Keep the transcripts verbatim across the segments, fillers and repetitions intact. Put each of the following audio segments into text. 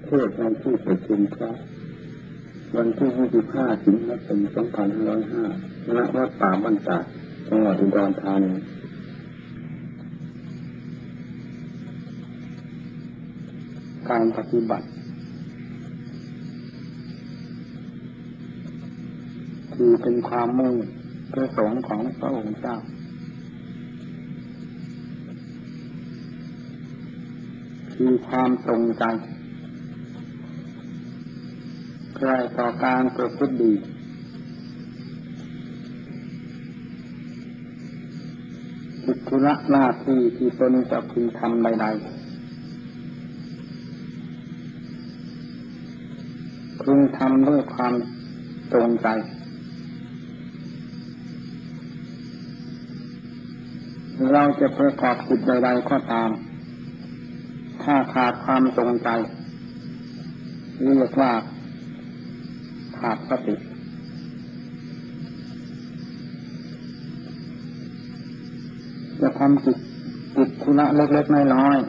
เทศในที่ประชุมพระวันที่ยี่สิบห้าสิงหาคมสองพันห้าร้อยห้าณวัดป่าบ้านตาดจังหวัดอุดรธานีการปฏิบัติคือเป็นความมุ่งประสงค์ของพระองค์เจ้าคือความตรงใจใคร่ต่อการประพฤติดีกิจธุระหน้าที่ที่ตนจะพึงทำใดๆพึงทำด้วยความตรงใจเราจะประกอบกิจใดๆก็ตามถ้าขาดความตรงใจเรียกว่าขาดสติจะทำกิจกิจธุระเล็กๆน้อย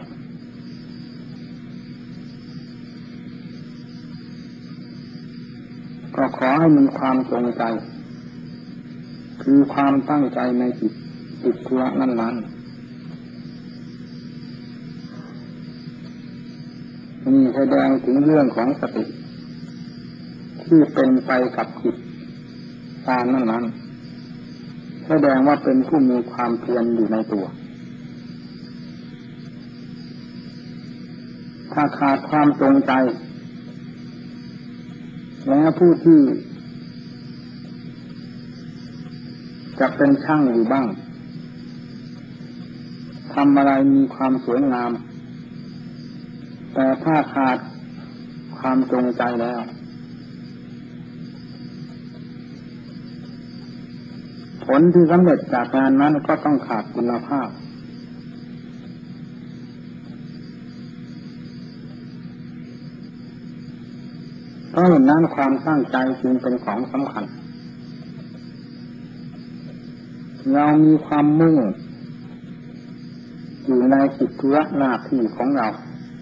ๆก็ขอให้มีความตรงใจคือความตั้งใจในกิจกิจธุระนั้นๆนี่แสดงถึงเรื่องของสติที่เป็นไปกับจิตการนั้นๆแสดงว่าเป็นผู้มีความเพียรอยู่ในตัวถ้าขาดความตรงใจแล้วผู้ที่จะเป็นช่างอยู่บ้างทำอะไรมีความสวยงามแต่ถ้าขาดความตรงใจแล้วผลที่สำเร็จจากงานนั้นก็ต้องขาดคุณภาพเพราะฉะนั้นความตั้งใจจึงเป็นของสำคัญเรามีความมุ่งอยู่ในกิจธุระหน้าที่ของเรา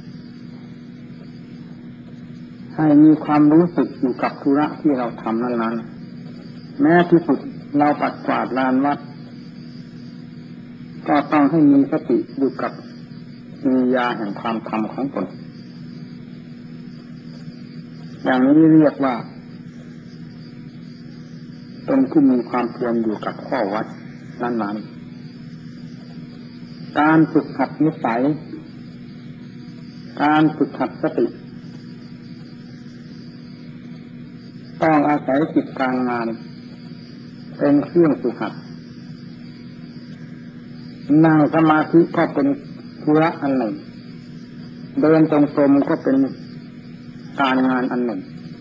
ให้มีความรู้สึกอยู่กับธุระที่เราทำนั้นๆแม้ที่สุดเราปัดกวาดลานวัดก็ต้องให้มีสติอยู่กับกิริยาแห่งความทำของตนอย่างนี้เรียกว่าเป็นผู้มีความเพียรอยู่กับข้อวัดนั้นๆการฝึกหัดนิสัยการฝึกหัดสติต้องอาศัยจิตการงานเป็นเครื่องฝึกหัดนั่งสมาธิก็เป็นธุระอันหนึ่งเดินจงกรมก็เป็นการงานอันหนึ่ง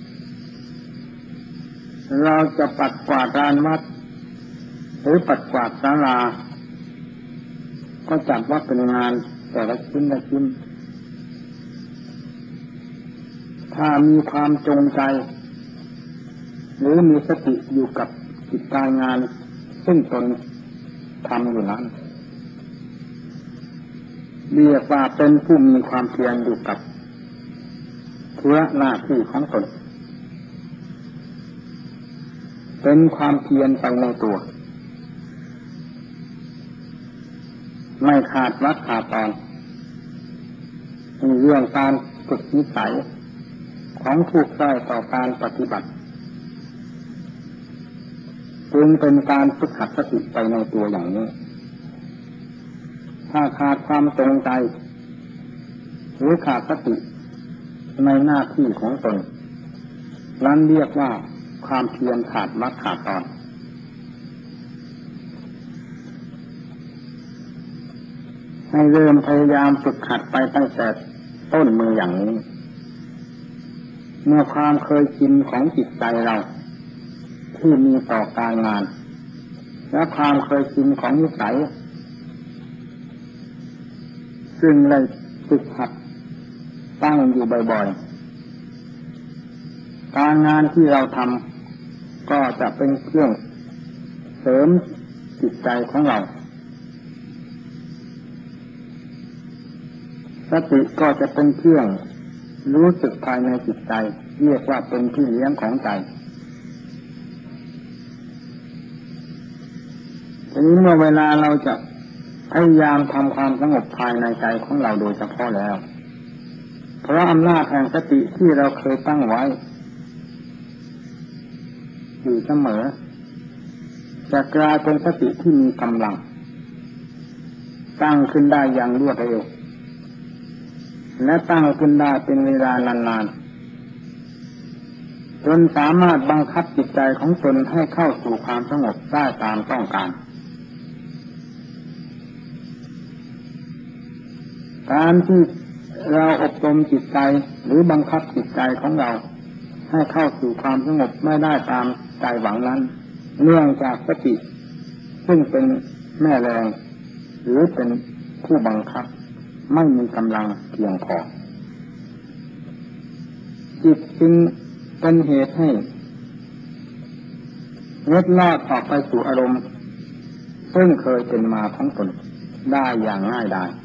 เราจะปัดกวาดลานวัดหรือปัดกวาดศาลาก็จัดว่าเป็นงานแต่ละชิ้นละชิ้นถ้ามีความจงใจหรือมีสติอยู่กับกิจการงานซึ่งตนทำอยู่นั้นเรียกว่าเป็นผู้มีความเพียรอยู่กับธุระหน้าที่ของตนเป็นความเพียรไปในตัวไม่ขาดวัดขาดตอนมีเรื่องการฝึกนิสัยของผู้ใกล้ต่อการปฏิบัติจึงเป็นการฝึกหัดสติไปในตัวอย่างนี้ถ้าขาดความตรงใจหรือขาดสติในหน้าที่ของตนนั้นเรียกว่าความเพียรขาดวรรคขาดตอนให้เริ่มพยายามฝึกหัดไปตั้งแต่ต้นมืออย่างนี้เมื่อความเคยชินของจิตใจเราที่มีต่อการงานและความเคยชินของนิสัยซึ่งได้ฝึกหัดตั้งอยู่บ่อยๆการงานที่เราทำก็จะเป็นเครื่องเสริมจิตใจของเราสติก็จะเป็นเครื่องรู้สึกภายในจิตใจเรียกว่าเป็นที่เลี้ยงของใจทีนี้เมื่อเวลาเราจะพยายามทำความสงบภายในใจของเราโดยเฉพาะแล้วเพราะอำนาจแห่งสติที่เราเคยตั้งไว้อยู่เสมอจะกลายเป็นสติที่มีกำลังตั้งขึ้นได้อย่างรวดเร็วและตั้งขึ้นได้เป็นเวลานานๆจนสามารถบังคับจิตใจของตนให้เข้าสู่ความสงบได้ตามต้องการการที่เราอบรมจิตใจหรือบังคับจิตใจของเราให้เข้าสู่ความสงบไม่ได้ตามใจหวังนั้นเนื่องจากสติซึ่งเป็นแม่แรงหรือเป็นผู้บังคับไม่มีกำลังเพียงพอจิตจึงเป็นเหตุให้เล็ดลอดออกไปสู่อารมณ์ซึ่งเคยเป็นมาของตนได้อย่างง่ายดาย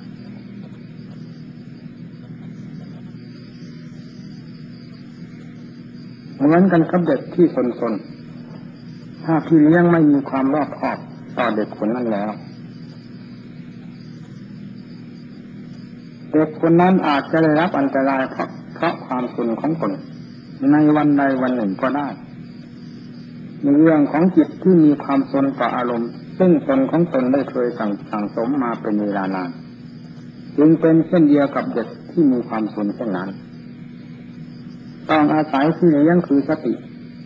เหมือนกันกับเด็กที่สนๆถ้าพี่เลี้ยงไม่มีความรอบคอบต่อเด็กคนนั้นแล้วเด็กคนนั้นอาจจะได้รับอันตรายเพราะเพราะความสนของตนในวันใดวันหนึ่งก็ได้ในเรื่องของจิตที่มีความสนต่ออารมณ์ซึ่งตนของตนได้เคยสั่งสั่งสมมาเป็นเวลานานจึงเป็นเช่นเดียวกับเด็กที่มีความสนเช่นนั้นต้องอาศัยที่เลี้ยงคือสติ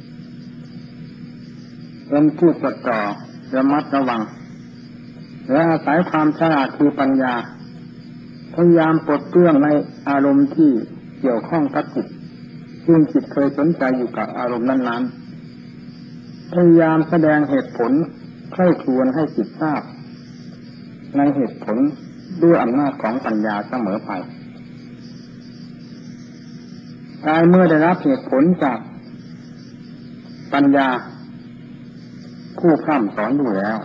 เป็นผู้จดจ่อระมัดระวังและอาศัยความฉลาดคือปัญญาพยายามปลดเปลื้องในอารมณ์ที่เกี่ยวข้องกับจิตซึ่งจิตเคยสนใจอยู่กับอารมณ์นั้นๆพยายามแสดงเหตุผลใคร่ครวญให้จิตทราบในเหตุผลด้วยอำนาจของปัญญาเสมอไปกายเมื่อได้รับเหตุผลจากปัญญาผู้พร่ำสอนอยู่แล้ว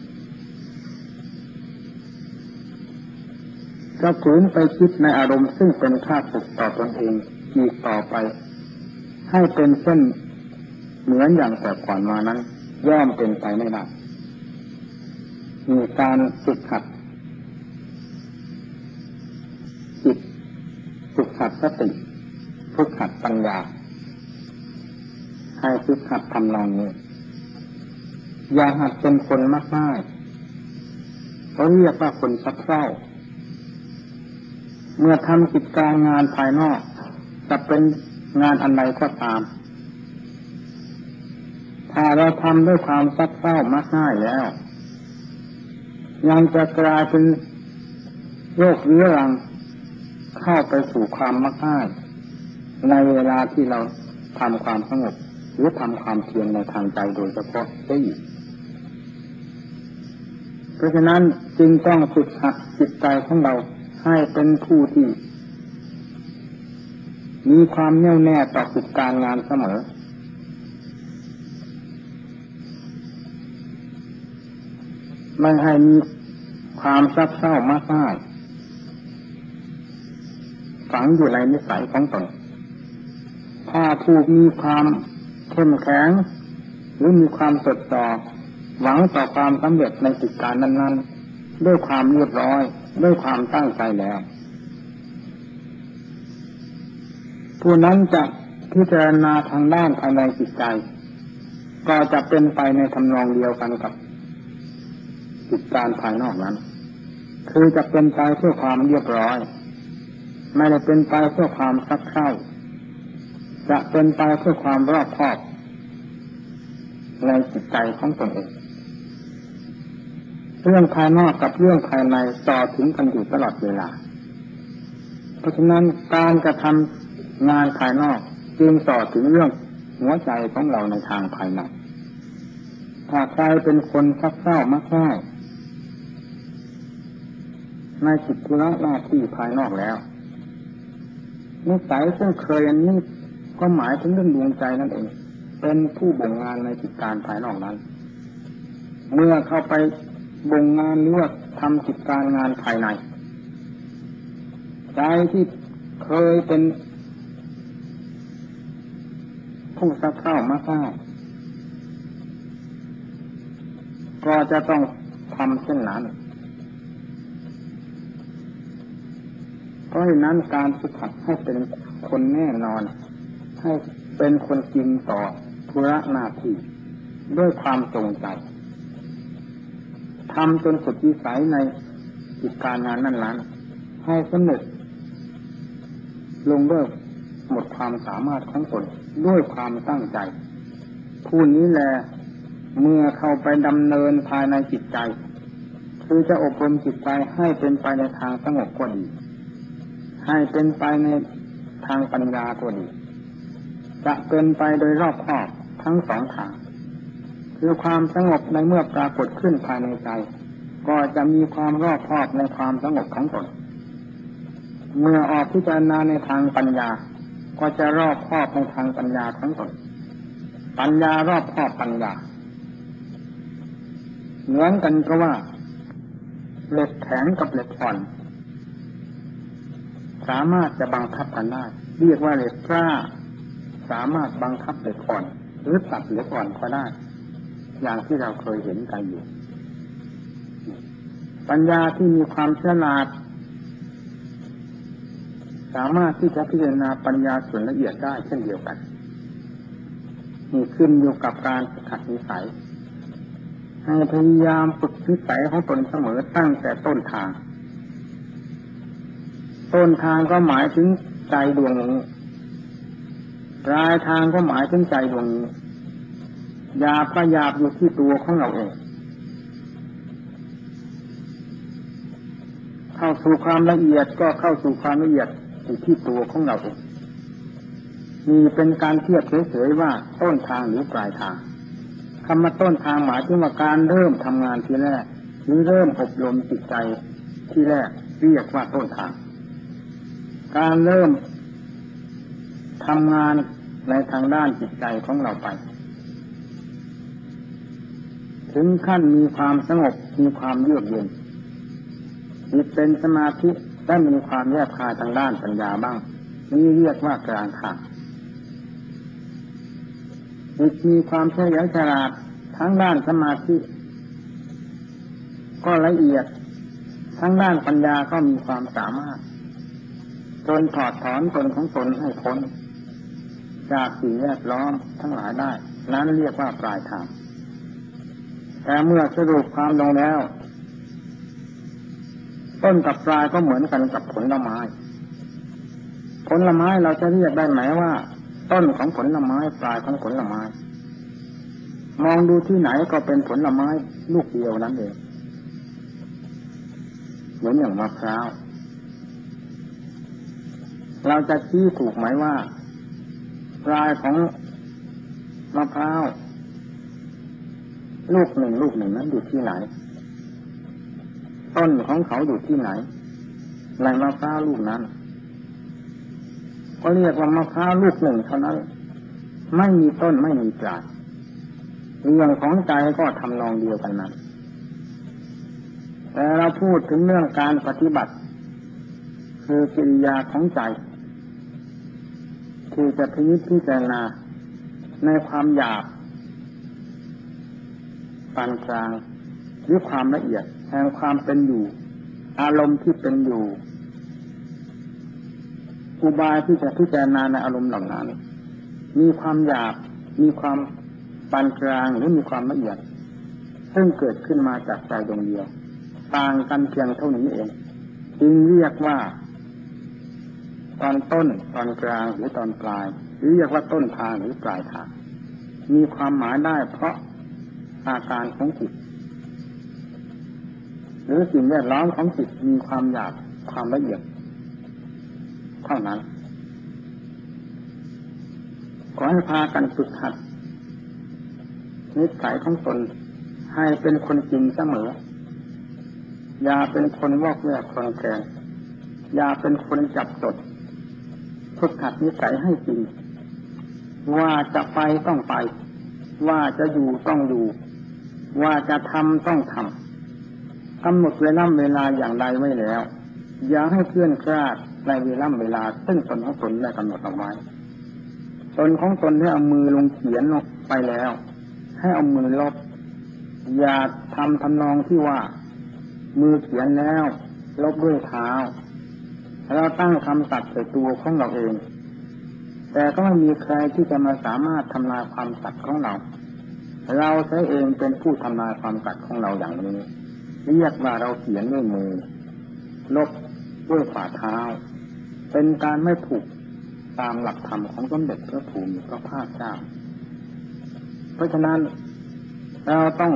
จะฝืนไปคิดในอารมณ์ซึ่งเป็นข้าศึกต่อตนเองอีกต่อไปให้เป็นเช่นเหมือนอย่างแต่ก่อนมานั้นย่อมเป็นไปไม่ได้มีการฝึกหัดจิตฝึกหัดสติฝึกหัดปัญญาให้ฝึกหัดทำนองนี้อย่าหัดเป็นคนมากมายเขาเรียกว่าคนซับเศร้าเมื่อทำกิจการงานภายนอกจะเป็นงานอันใดก็ตามถ้าเราทำด้วยความซับเศร้ามากง่ายแล้วยังจะกลายเป็นโรคเรื้อรังเข้าไปสู่ความมากง่ายในเวลาที่เราทำความสงบหรือทำความเพียรในทางใจโดยเฉพาะได้อีกเพราะฉะนั้นจึงต้องฝึกหัดจิตใจของเราให้เป็นผู้ที่มีความแน่วแน่ต่อกิจการงานเสมอไม่ให้มีความซับเศร้ามากมายฝังอยู่ในนิสัยของตนถ้าผู้มีความเข้มแข็งหรือมีความจดจ่อหวังต่อความสำเร็จในกิจการนั้นๆด้วยความเรียบร้อยด้วยความตั้งใจแล้วผู้นั้นจะพิจารณาทางด้านภายในจิตใจก็จะเป็นไปในทำนองเดียวกันกับกิจการภายนอกนั้นคือจะเป็นไปเพื่อความเรียบร้อยไม่ได้เป็นไปเพื่อความซักเซ้าจะเป็นไปเพื่อความรอบคอบในจิตใจของตนเองเรื่องภายนอกกับเรื่องภายในต่อถึงกันอยู่ตลอดเวลาเพราะฉะนั้นการกระทำงานภายนอกจึงต่อถึงเรื่องหัวใจของเราในทางภายในถ้าใครเป็นคนซักเซ้ามากง่ายในกิจธุระหน้าที่ภายนอกแล้วนิสัยซึ่งเคยอันนี้ก็หมายถึงเรื่องดวงใจนั่นเองเป็นผู้บ่งงานในกิจการภายนอกนั้นเมื่อเข้าไปบ่งงานหรือว่าทำกิจการงานภายในใจที่เคยเป็นผู้สักเข้ามากเข้าก็จะต้องทำเช่นนั้นเพราะฉะนั้นการฝึกหัดให้เป็นคนแน่นอนให้เป็นคนจริงต่อธุระหน้าที่ด้วยความจงใจทำจนสุดวิสัยในกิจการงานนั้นๆให้สำเร็จลงด้วยหมดความสามารถของตนด้วยความตั้งใจผู้นี้แหละเมื่อเข้าไปดำเนินภายในจิตใจคือจะอบรมจิตใจให้เป็นไปในทางสงบก็ดีให้เป็นไปในทางปัญญาก็ดีจะเป็นไปโดยรอบคอบทั้งสองทางคือความสงบในเมื่อปรากฏขึ้นภายในใจก็จะมีความรอบคอบในความสงบของตนเมื่อออกพิจารณาในทางปัญญาก็จะรอบคอบในทางปัญญาของตนปัญญารอบคอบปัญญาเหมือนกันก็ว่าเหล็กแข็งกับเหล็กอ่อนสามารถจะบังคับกันได้เรียกว่าเหล็กกล้าสามารถบังคับเหล็กอ่อนหรือตัดเหล็กอ่อนก็ได้อย่างที่เราเคยเห็นกันอยู่ปัญญาที่มีความฉลาดสามารถที่จะพิจารณาปัญญาส่วนละเอียดได้เช่นเดียวกันนี่ขึ้นอยู่กับการฝึกหัดนิสัยให้พยายามฝึกนิสัยของตนเสมอตั้งแต่ต้นทางต้นทางก็หมายถึงใจดวงนี้ปลายทางก็หมายถึงใจดวงนี้หยาบก็หยาบอยู่ที่ตัวของเราเองเข้าสู่ความละเอียดก็เข้าสู่ความละเอียดอยู่ที่ตัวของเราเองมีเป็นการเทียบเฉยๆว่าต้นทางหรือปลายทางคำว่าต้นทางหมายถึงว่าการเริ่มทำงานทีแรกหรือเริ่มอบรมจิตใจที่แรกเรียกว่าต้นทางการเริ่มทำงานในทางด้านจิตใจของเราไปถึงขั้นมีความสงบมีความเยือกเย็นจิตเป็นสมาธิและมีความแยบคายทางด้านปัญญาบ้างนี่เรียกว่ากลางทางจิตมีความเฉลียวฉลาดทั้งด้านสมาธิก็ละเอียดทั้งด้านปัญญาก็มีความสามารถจนถอดถอนตนของตนให้พ้นจากสิ่งแวดล้อมทั้งหลายได้นั้นเรียกว่าปลายทางแต่เมื่อสรุปความลงแล้วต้นกับปลายก็เหมือนกันกับผลไม้ผลไม้เราจะเรียกได้ไหมว่าต้นของผลไม้ปลายของผลไม้มองดูที่ไหนก็เป็นผลไม้ลูกเดียวนั้นเองเหมือนอย่างมะพร้าวเราจะชี้ถูกไหมว่าปลายของมะพร้าวลูกหนึ่งลูกหนึ่งนั้นอยู่ที่ไหนต้นของเขาอยู่ที่ไหนในมะพร้าวลูกนั้นก็เรียกว่ามะพร้าวลูกหนึ่งเท่านั้นไม่มีต้นไม่มีปลายเรื่องของใจก็ทำนองเดียวกันนั้นแต่เราพูดถึงเรื่องการปฏิบัติคือกิริยาของใจที่จะพิจพิจารณาในความหยาบปานกลางหรือความละเอียดแห่งความเป็นอยู่อารมณ์ที่เป็นอยู่อุบายที่จะพิจารณาในอารมณ์เหล่านั้นมีความหยาบมีความปานกลางหรือมีความละเอียดซึ่งเกิดขึ้นมาจากใจดวงเดียวต่างกันเพียงเท่านี้เองจึงเรียกว่าตอนต้นตอนกลางหรือตอนปลายหรือเรียกว่าต้นทางหรือปลายทางมีความหมายได้เพราะอาการของจิตหรือสิ่งแวดล้อมของจิตมีความหยาบความละเอียดเท่านั้นขอให้พากันฝึกหัดนิสัยของตนให้เป็นคนจริงเสมออย่าเป็นคนวอกแวกคลอนแคลนอย่าเป็นคนจับจดฝึกหัดนิสัยให้จริงว่าจะไปต้องไปว่าจะอยู่ต้องอยู่ว่าจะทำต้องทำกำหนดเวลาเวลาอย่างใดไว้แล้วอย่าให้เคลื่อนคลาดในเวลาเวลาซึ่งตนของตนได้กำหนดเอาไว้ตนของตนให้เอามือลงเขียนลงไปแล้วให้เอามือลบอย่าทำทำนองที่ว่ามือเขียนแล้วลบด้วยเท้าเราตั้งคำตัดใส่ตัวของเราเองแต่ก็ไม่มีใครที่จะมาสามารถทำลายความตัดของเราเราใช้เองเป็นผู้ทำลายความตัดของเราอย่างนี้เรียกว่าเราเขียนด้วยมือลบด้วยฝ่าเท้าเป็นการไม่ถูกตามหลักธรรมของสมเด็จพระภูมิพระภาคเจ้าเพราะฉะนั้นเราต้อง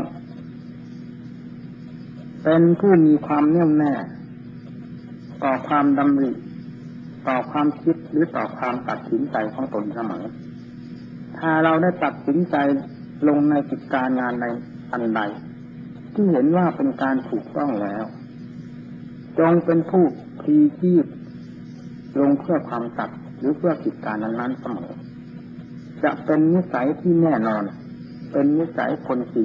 เป็นผู้มีความแน่วแน่ต่อความดำริต่อความคิดหรือต่อความตัดสินใจของตนเสมอถ้าเราได้ตัดสินใจลงในกิจการงานในอันใดที่เห็นว่าเป็นการถูกต้องแล้วจงเป็นผู้พลีชีพลงเพื่อความตัดหรือเพื่อกิจการนั้นๆเสมอจะเป็นนิสัยที่แน่นอนเป็นนิสัยคนจริง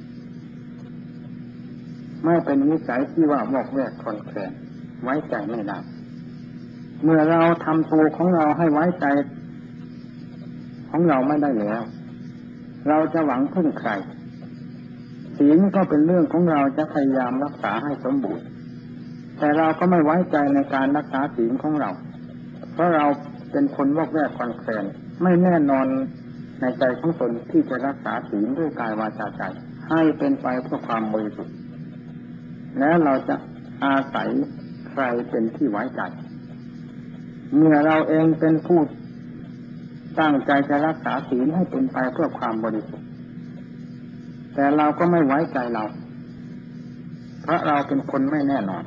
ไม่เป็นนิสัยที่ว่าวอกแวกคลอนแคลนไว้ใจไม่ได้เมื่อเราทำตัวของเราให้ไว้ใจของเราไม่ได้แล้วเราจะหวังพึ่งใครศีลก็เป็นเรื่องของเราจะพยายามรักษาให้สมบูรณ์แต่เราก็ไม่ไว้ใจในการรักษาศีลของเราเพราะเราเป็นคนวอกแวกคลอนแคลนไม่แน่นอนในใจของตนที่จะรักษาศีลด้วยกายวาจาใจให้เป็นไปเพื่อความบริสุทธิ์แล้วเราจะอาศัยใครเป็นที่ไว้ใจเมื่อเราเองเป็นผู้ตั้งใจจะรักษาศีลให้เป็นไปเพื่อความบริสุทธิ์แต่เราก็ไม่ไว้ใจเราเพราะเราเป็นคนไม่แน่นอน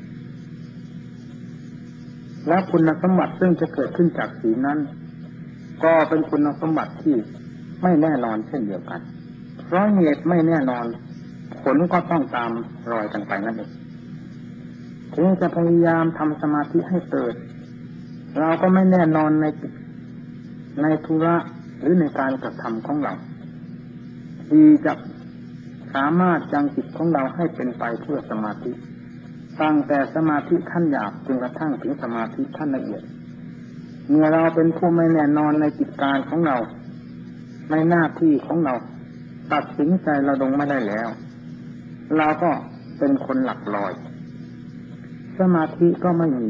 และคุณสมบัติซึ่งจะเกิดขึ้นจากศีลนั้นก็เป็นคุณสมบัติที่ไม่แน่นอนเช่นเดียวกันเพราะเหตุไม่แน่นอนผลก็ต้องตามรอยกันไปนั่นเองถึงจะพยายามทำสมาธิให้เกิดเราก็ไม่แน่นอนในในธุระหรือในการกระทำของเราที่จะสามารถยังจิตของเราให้เป็นไปเพื่อสมาธิตั้งแต่สมาธิขั้นหยาบจนกระทั่งถึงสมาธิขั้นละเอียดเมื่อเราเป็นผู้ไม่แน่นอนในกิจการของเราในหน้าที่ของเราตัดสินใจเราลงไม่ได้แล้วเราก็เป็นคนหลักลอยสมาธิก็ไม่มี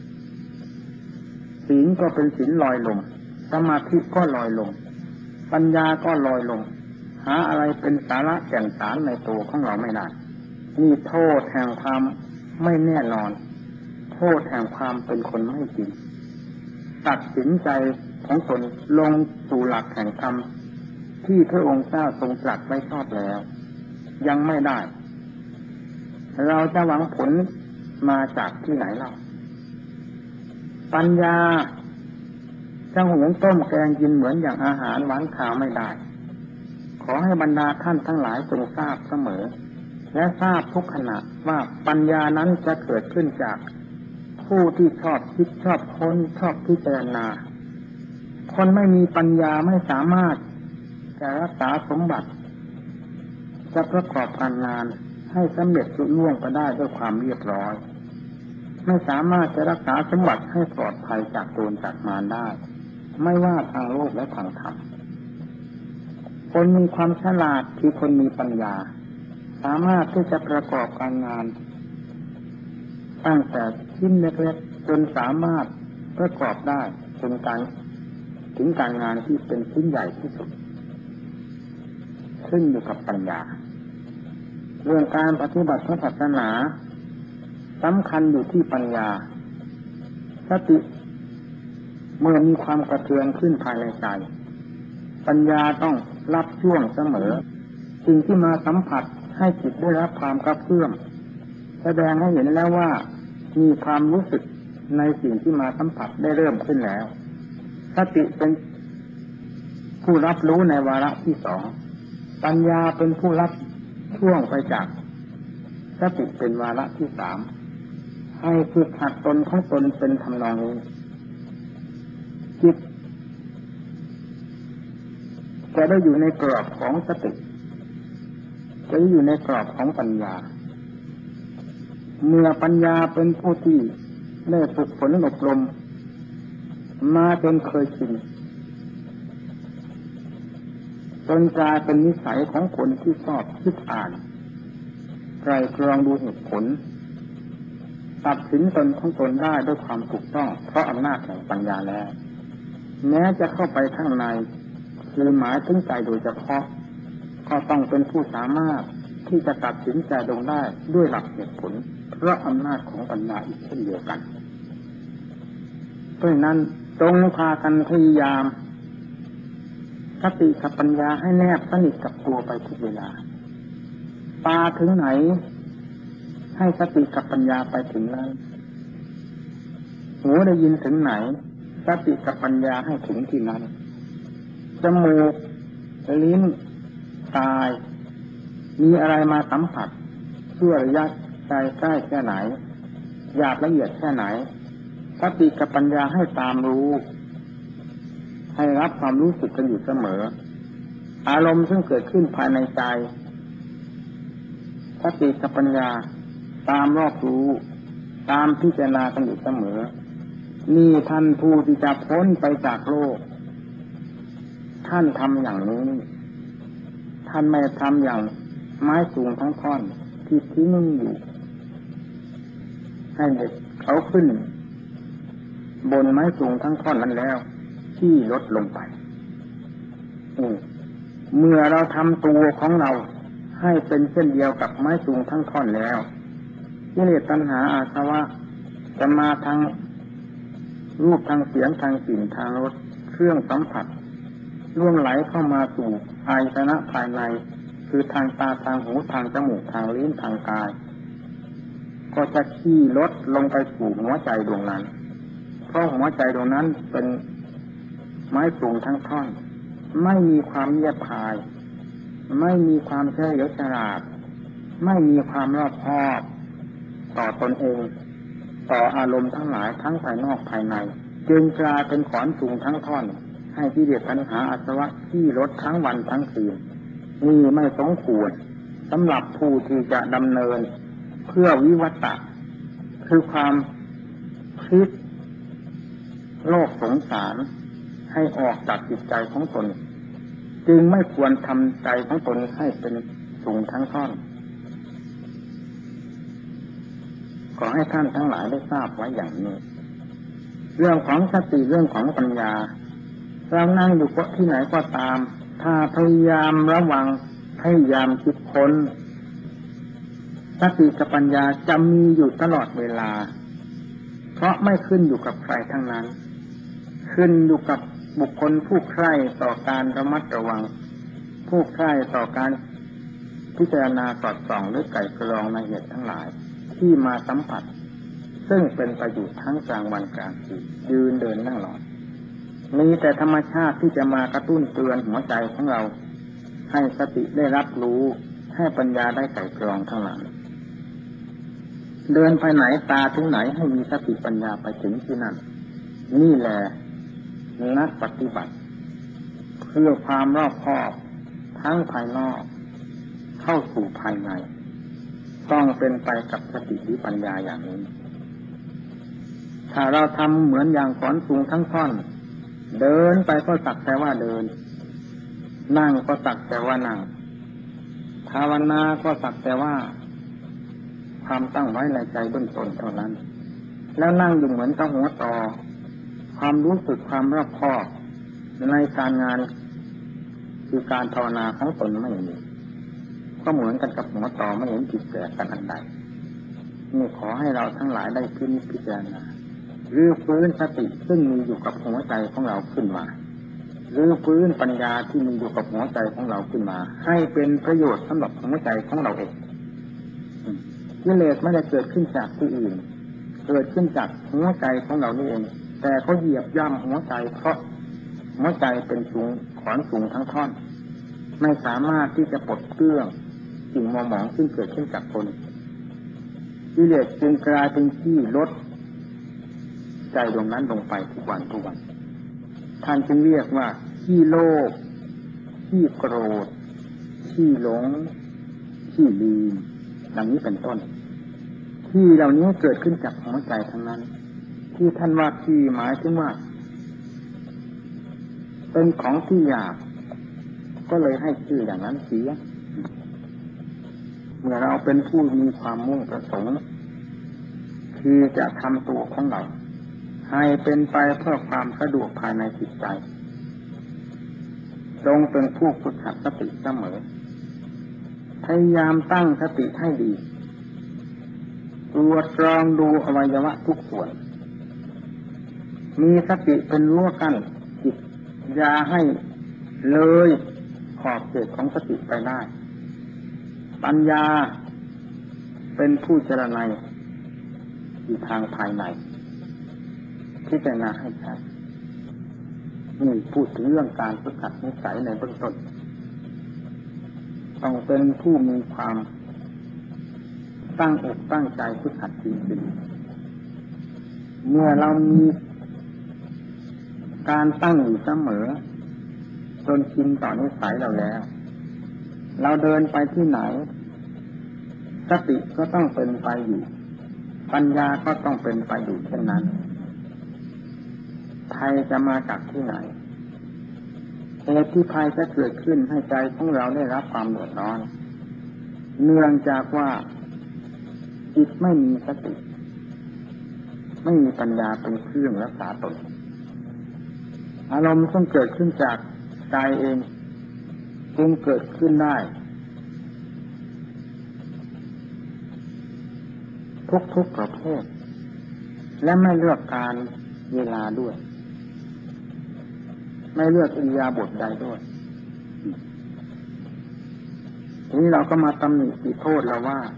ศีลก็เป็นศีลลอยลมสมาธิก็ลอยลมปัญญาก็ลอยลมหาอะไรเป็นสาระแก่นสารในตัวของเราไม่ได้นี่โทษแห่งความไม่แน่นอนโทษแห่งความเป็นคนไม่จริงตัดสินใจของตนลงสู่หลักแห่งธรรมที่พระองค์เจ้าทรงตรัสไว้ชอบแล้วยังไม่ได้เราจะหวังผลมาจากที่ไหนเล่าปัญญาจะหุงต้มแกงกินเหมือนอย่างอาหารหวานข้าวไม่ได้ขอให้บรรดาท่านทั้งหลายจงทราบเสมอและทราบทุกขณะว่าปัญญานั้นจะเกิดขึ้นจากผู้ที่ชอบคิดชอบค้นชอบพิจารณาคนไม่มีปัญญาไม่สามารถจะรักษาสมบัติจะประกอบการงานให้สำเร็จลุล่วงไปได้ด้วยความเรียบร้อยไม่สามารถจะรักษาสมบัติให้ปลอดภัยจากโจรจากมารได้ไม่ว่าทางโลกและทางธรรมคนมีความฉลาดคือคนมีปัญญาสามารถที่จะประกอบการงานตั้งแต่ชิ้นเล็กๆจนสามารถประกอบได้จนการถึงการงานที่เป็นชิ้นใหญ่ที่สุดขึ้นอยู่กับปัญญาเรื่องการปฏิบัติพระศาสนาสำคัญอยู่ที่ปัญญาสติเมื่อมีความกระเทือนขึ้นภายในใจปัญญาต้องรับช่วงเสมอสิ่งที่มาสัมผัสให้จิตได้รับความกระเพื่อมแสดงให้เห็นแล้วว่ามีความรู้สึกในสิ่งที่มาสัมผัสได้เริ่มขึ้นแล้วสติเป็นผู้รับรู้ในวาระที่สองปัญญาเป็นผู้รับช่วงไปจากสติเป็นวาระที่สามให้ฝึกหัดตนของตนเป็นทำนองนี้จิตจะได้อยู่ในกรอบของสติจะได้อยู่ในกรอบของปัญญาเมื่อปัญญาเป็นผู้ที่ได้ฝึกฝนอบรมมาจนเคยชินจนกลายเป็นนิสัยของคนที่ชอบคิดอ่านไตร่ตรองดูเหตุผลตัดสินตนของตนได้ด้วยความถูกต้องเพราะอำนาจแห่งปัญญาแล้วแม้จะเข้าไปข้างในคือหมายถึงใจโดยเฉพาะก็ต้องเป็นผู้สามารถที่จะตัดสินใจลงได้ด้วยหลักเหตุผลเพราะอำนาจของปัญญาอีกเช่นเดียวกันเพราะนั้นจงพากันพยายามสติกับปัญญาให้แนบสนิทกับตัวไปทุกเวลาตาถึงไหนให้สติกับปัญญาไปถึงนั้นหูได้ยินถึงไหนสติกับปัญญาให้ถึงที่นั้นจมูกลิ้นกายมีอะไรมาสัมผัสชั่วระยะใจใกล้แค่ไหนหยาบละเอียดแค่ไหนสติกับปัญญาให้ตามรู้ให้รับความรู้สึกกันอยู่เสมออารมณ์ซึ่งเกิดขึ้นภายในใจสติกับปัญญาตามรอบรู้ตามพิจารณากันอยู่เสมอนี่ท่านผู้ที่จะพ้นไปจากโลกท่านทำอย่างนี้ท่านไม่ทำอย่างไม้สูงทั้งท่อนที่ทิ้งอยู่ให้เด็กเขาขึ้นบนไม้สูงทั้งท่อนนั้นแล้วที่ลดลงไปเมื่อเราทำตัวของเราให้เป็นเช่นเดียวกับไม้สูงทั้งท่อนแล้วกิเลสตัณหาอาสวะจะมาทางรูปทางเสียงทางกลิ่นทางรสเครื่องสัมผัสล่วงไหลเข้ามาสู่อายตนะภายในคือทางตาทางหูทางจมูกทางลิ้นทางกายก็จะขี้ลดลงไปสู่หัวใจดวงนั้นเพราะหัวใจดวงนั้นเป็นไม้สูงทั้งท่อนไม่มีความเยียบคายไม่มีความเฉลียวฉลาดไม่มีความรอบคอบต่อตนเองต่ออารมณ์ทั้งหลายทั้งภายนอกภายในจึงกลายเป็นขอนสูงทั้งท่อนให้กิเลสตัณหาอาสวะที่ลดทั้งวันทั้งคืนนี่ไม่สมควรสำหรับผู้ที่จะดำเนินเพื่อวิวัตะคือความคิดโลกสงสารให้ออกจากจิตใจของตนจึงไม่ควรทำใจของตนให้เป็นสูงทั้งท่อนขอให้ท่านทั้งหลายได้ทราบไว้อย่างนี้เรื่องของสติเรื่องของปัญญาเรานั่งอยู่ที่ไหนก็ตามถ้าพยายามระวังพยายามคิดค้นสติกับปัญญาจะมีอยู่ตลอดเวลาเพราะไม่ขึ้นอยู่กับใครทั้งนั้นขึ้นอยู่กับบุคคลผู้ใคร่ต่อการระมัดระวังผู้ใคร่ต่อการพิจารณาสอดส่องหรือไกลกรองในเหตุทั้งหลายที่มาสัมผัสซึ่งเป็นประโยชน์ทั้งกลางวันกลางคืนยืนเดินนั่งนอนมีแต่ธรรมชาติที่จะมากระตุ้นเตือนหัวใจของเราให้สติได้รับรู้ให้ปัญญาได้ไกลกรองทั้งหลายเดินไปไหนตาถึงไหนให้มีสติปัญญาไปถึงที่นั่นนี่แหละนักปฏิบัติเพื่อความรอบคอบทั้งภายนอกเข้าสู่ภายในต้องเป็นไปกับสติหรือปัญญาอย่างนี้ถ้าเราทำเหมือนอย่างขอนสูงทั้งท่อนเดินไปก็สักแต่ว่าเดินนั่งก็สักแต่ว่านั่งภาวนาก็สักแต่ว่าความตั้งไว้ในใจเบื้องต้นเท่านั้นแล้วนั่งอยู่เหมือนกับหัวต่อความรู้สึกความรอบคอบในการงานคือการภาวนาของตนไม่มีก็เหมือนกันกับหัวต่อไม่เห็นผิดแปลกกันอันใดนี่ขอให้เราทั้งหลายได้พินิจพิจารณาหรือฟื้นสติซึ่งมีอยู่กับหัวใจของเราขึ้นมาหรือฟื้นปัญญาที่มีอยู่กับหัวใจของเราขึ้นมาให้เป็นประโยชน์สำหรับหัวใจของเราเองกิเลสไม่ได้เกิดขึ้นจากที่อื่นเกิดขึ้นจากหัวใจของเรานี่เองแต่เขาเหยียบย่ำหัวใจเพราะหัวใจเป็นสูงขอนสูงทั้งท่อนไม่สามารถที่จะปลดเปลื้องสิ่งมัวหมองซึ่งเกิดขึ้นจากคนกิเลสจึงกลายเป็นที่ลดใจดวงนั้นลงไปทุกวันทุกวันท่านจึงเรียกว่าขี้โลภขี้โกรธขี้หลงขี้ลืมดังนี้เป็นต้นขี้เหล่านี้เกิดขึ้นจากหัวใจทั้งนั้นที่ท่านว่าขี้หมายถึงว่าเป็นของที่หยาบก็เลยให้ชื่ออย่างนั้นเสียเมื่อเราเป็นผู้มีความมุ่งประสงค์คือจะทำตัวของเราให้เป็นไปเพื่อความสะดวกภายในจิตใจจงเป็นผู้ฝึกหัดสติเสมอพยายามตั้งสติให้ดีตรวจตรองดูอวัยวะทุกส่วนมีสติเป็นรั้วกั้นจิตอย่าให้เลยขอบเขตของสติไปได้ปัญญาเป็นผู้เจรไนอยู่ทางภายในพิจารณาให้ชัดนี่พูดถึงเรื่องการฝึกหัดนิสัยในเบื้องต้นต้องเป็นผู้มีความตั้งอกตั้งใจฝึกหัดจริงๆเมื่อเรามีการตั้งอยู่เสมอจนชินต่อนิสัยเราแล้วเราเดินไปที่ไหนสติก็ต้องเป็นไปอยู่ปัญญาก็ต้องเป็นไปอยู่เช่นนั้นภัยจะมาจากที่ไหนเหตุที่ภัยจะเกิดขึ้นให้ใจของเราได้รับความเดือดร้อนเนื่องจากว่าจิตไม่มีสติไม่มีปัญญาเป็นเครื่องรักษาตนอารมณ์ซึ่งเกิดขึ้นจากใจเองจึงเกิดขึ้นได้ทุกๆประเภทและไม่เลือกการเวลาด้วยไม่เลือกอิริยาบถใดด้วยทีนี้เราก็มาตำหนิติโทษเราว่า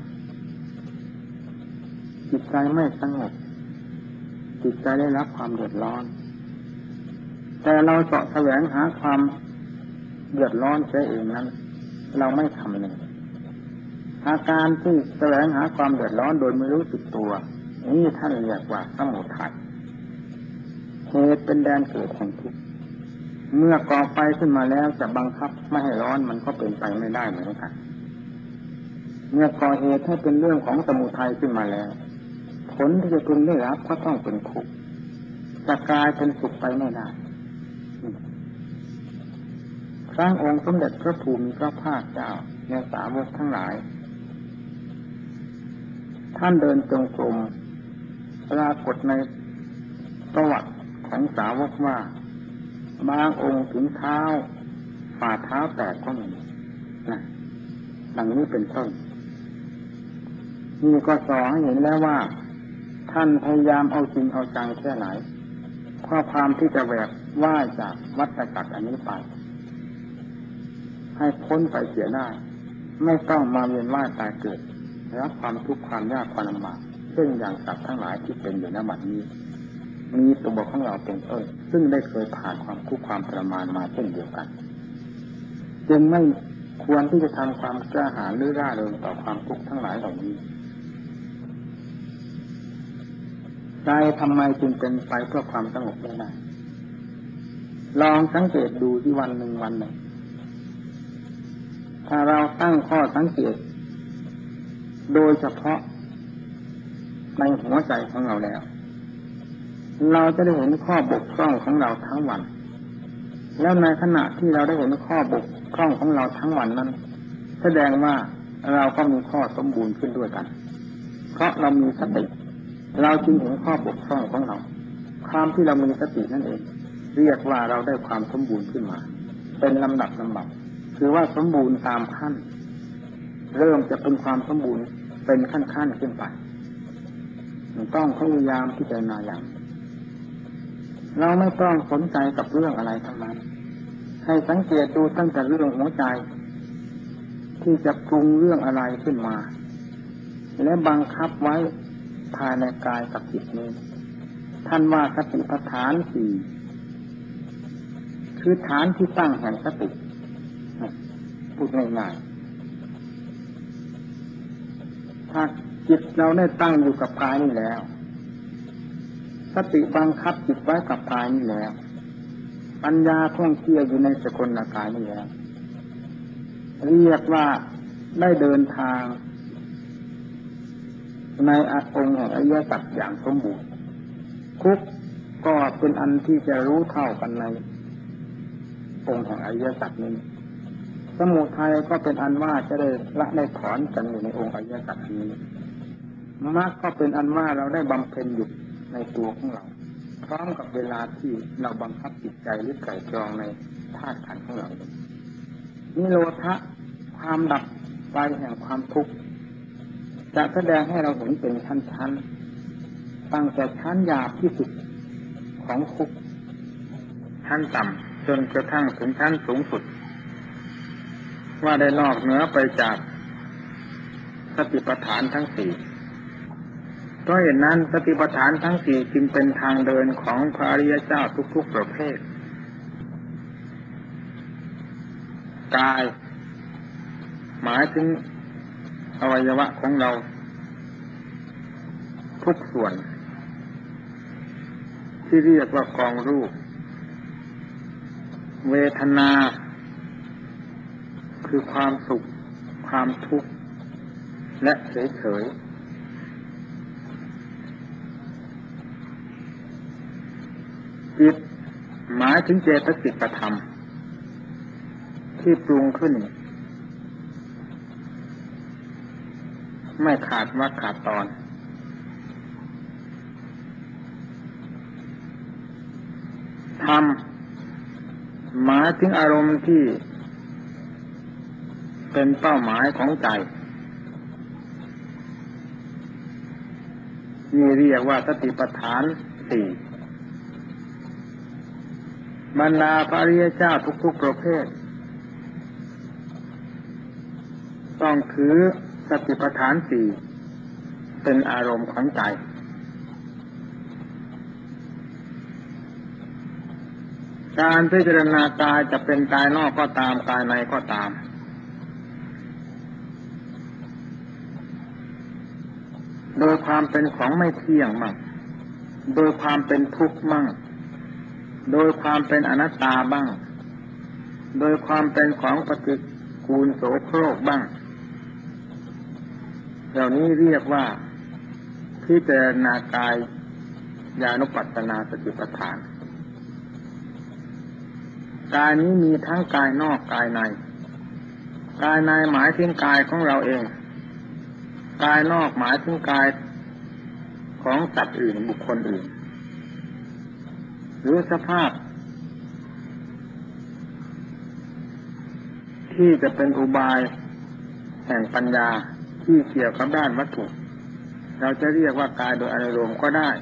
จิตใจไม่สงบจิตใจได้รับความเดือดร้อนแต่เราเสาะแสวงหาความเดือดร้อนเสียเองนั้นเราไม่ทำเลยอาการที่แสวงหาความเดือดร้อนโดยไม่รู้สึกตัวนี่ท่านเรียกว่าสมุทัยเหตุเป็นแดนเกิดแห่งทุกข์เมื่อก่อไฟขึ้นมาแล้วจะบังคับไม่ให้ร้อนมันก็เป็นไปไม่ได้เหมือนกันเมื่อก่อเหตุให้เป็นเรื่องของสมุทัยขึ้นมาแล้วผลที่จะพึงได้รับก็ต้องเป็นทุกข์จะกลายเป็นสุขไปไม่ได้ครั้งองค์สมเด็จพระภูมิพระภาคเจ้าในสาวกทั้งหลายท่านเดินจงกรมปรากฏในประวัติของสาวกว่าบางองค์ถึงเท้าฝ่าเท้าแตกก็มีนะดังนี้เป็นต้นนี่ก็สอนให้เห็นแล้วว่าท่านพยายามเอาจริงเอาจังแค่ไหนข้อความที่จะแหวกว่ายจากวัฏจักรอันนี้ไปให้พ้นไปเสียได้ไม่ต้องมาเวียนว่ายตายเกิดรับความทุกข์ความยากความลำบากเช่นอย่างสัตว์ทั้งหลายที่เป็นอยู่ณบัดนี้มีตัวของเราเป็นต้นซึ่งได้เคยผ่านความทุกข์ความทรมานมาเช่นเดียวกันจึงไม่ควรที่จะทำความกล้าหาญหรือร่าเริงต่อความทุกข์ทั้งหลายเหล่านี้ใจทำไมจึงเป็นไปเพื่อความสงบไม่ได้ลองสังเกตดูที่วันหนึ่งวันหนึ่งถ้าเราตั้งข้อสังเกตโดยเฉพาะในหัวใจของเราแล้วเราจะได้เห็นข้อบกพร่องของเราทั้งวันแล้วในขณะที่เราได้เห็นข้อบกพร่องของเราทั้งวันนั้นแสดงว่าเราก็มีข้อสมบูรณ์ขึ้นด้วยกันเพราะเรามีสติเราจึงเห็นข้อบกพร่องของเราความที่เรามีสตินั่นเองเรียกว่าเราได้ความสมบูรณ์ขึ้นมาเป็นลำดับลำดับคือว่าสมบูรณ์ตามขั้นเริ่มจะเป็นความสมบูรณ์เป็นขั้นๆขึ้นไปต้องพยายามพิจารณาอย่างเราไม่ต้องสนใจกับเรื่องอะไรทั้งนั้นให้สังเกตดูตั้งแต่เรื่องหัวใจที่จะปรุงเรื่องอะไรขึ้นมาและบังคับไว้ภายในกายกับจิตนี้ท่านว่าสติปัฏฐานสี่คือฐานที่ตั้งแห่งสติพูดง่ายๆถ้าจิตเราได้ตั้งอยู่กับกายนี่แล้วสติบังคับจิตไว้กับกายนี่แล้วปัญญาท่องเที่ยวอยู่ในสกลกายนี่แล้วเรียกว่าได้เดินทางในองค์แห่งอริยสัจอย่างสมบูรณ์ทุกข์ก็เป็นอันที่จะรู้เท่ากันในองค์แห่งอริยสัจนี้สมุทัยก็เป็นอันว่าจะได้ละได้ถอนกันอยู่ในองค์อริยสัจนี้มรรคก็เป็นอันว่าเราได้บำเพ็ญอยู่ในตัวของเราพร้อมกับเวลาที่เราบังคับจิตใจหรือไตร่ตรองในธาตุขันธ์ของเรานิโรธะความดับไปแห่งความทุกข์จะแสดงให้เราเห็นเป็นชั้นๆตั้งแต่ชั้นหยาบที่สุดของทุกข์ชั้นต่ำจนกระทั่งถึงชั้นสูงสุดว่าได้นอกเหนือไปจากสติปัฏฐานทั้งสี่เพราะเหตุนั้นสติปัฏฐานทั้งสี่จึงเป็นทางเดินของพระอริยเจ้าทุกๆประเภทกายหมายถึงอวัยวะของเราทุกส่วนที่เรียกว่ากองรูปเวทนาคือความสุขความทุกข์และเฉยๆจิตหมายถึงเจตสิกธรรมที่ปรุงขึ้นไม่ขาดวรรคขาดตอนธรรมหมายถึงอารมณ์ที่เป็นเป้าหมายของใจนี่เรียกว่าสติปัฏฐานสี่บรรดาพระอริยเจ้าทุกๆประเภทต้องถือสติปัฏฐานสี่เป็นอารมณ์ของใจการพิจารณากายจะเป็นกายนอกก็ตามกายในก็ตามโดยความเป็นของไม่เที่ยงมั่งโดยความเป็นทุกข์มั่งโดยความเป็นอนัตตาบ้างโดยความเป็นของปฏิกูลโสโครกบ้างเหล่านี้เรียกว่าพิจารณากายญาณุปัสสนาสติปัฏฐานกายนี้มีทั้งกายนอกกายในกายในหมายถึงกายของเราเองกายนอกหมายถึงกายของสัตว์อื่นบุคคลอื่นหรือสภาพที่จะเป็นอุบายแห่งปัญญาที่เกี่ยวกับด้านวัตถุเราจะเรียกว่ากายโดยอารมณ์ก็ได้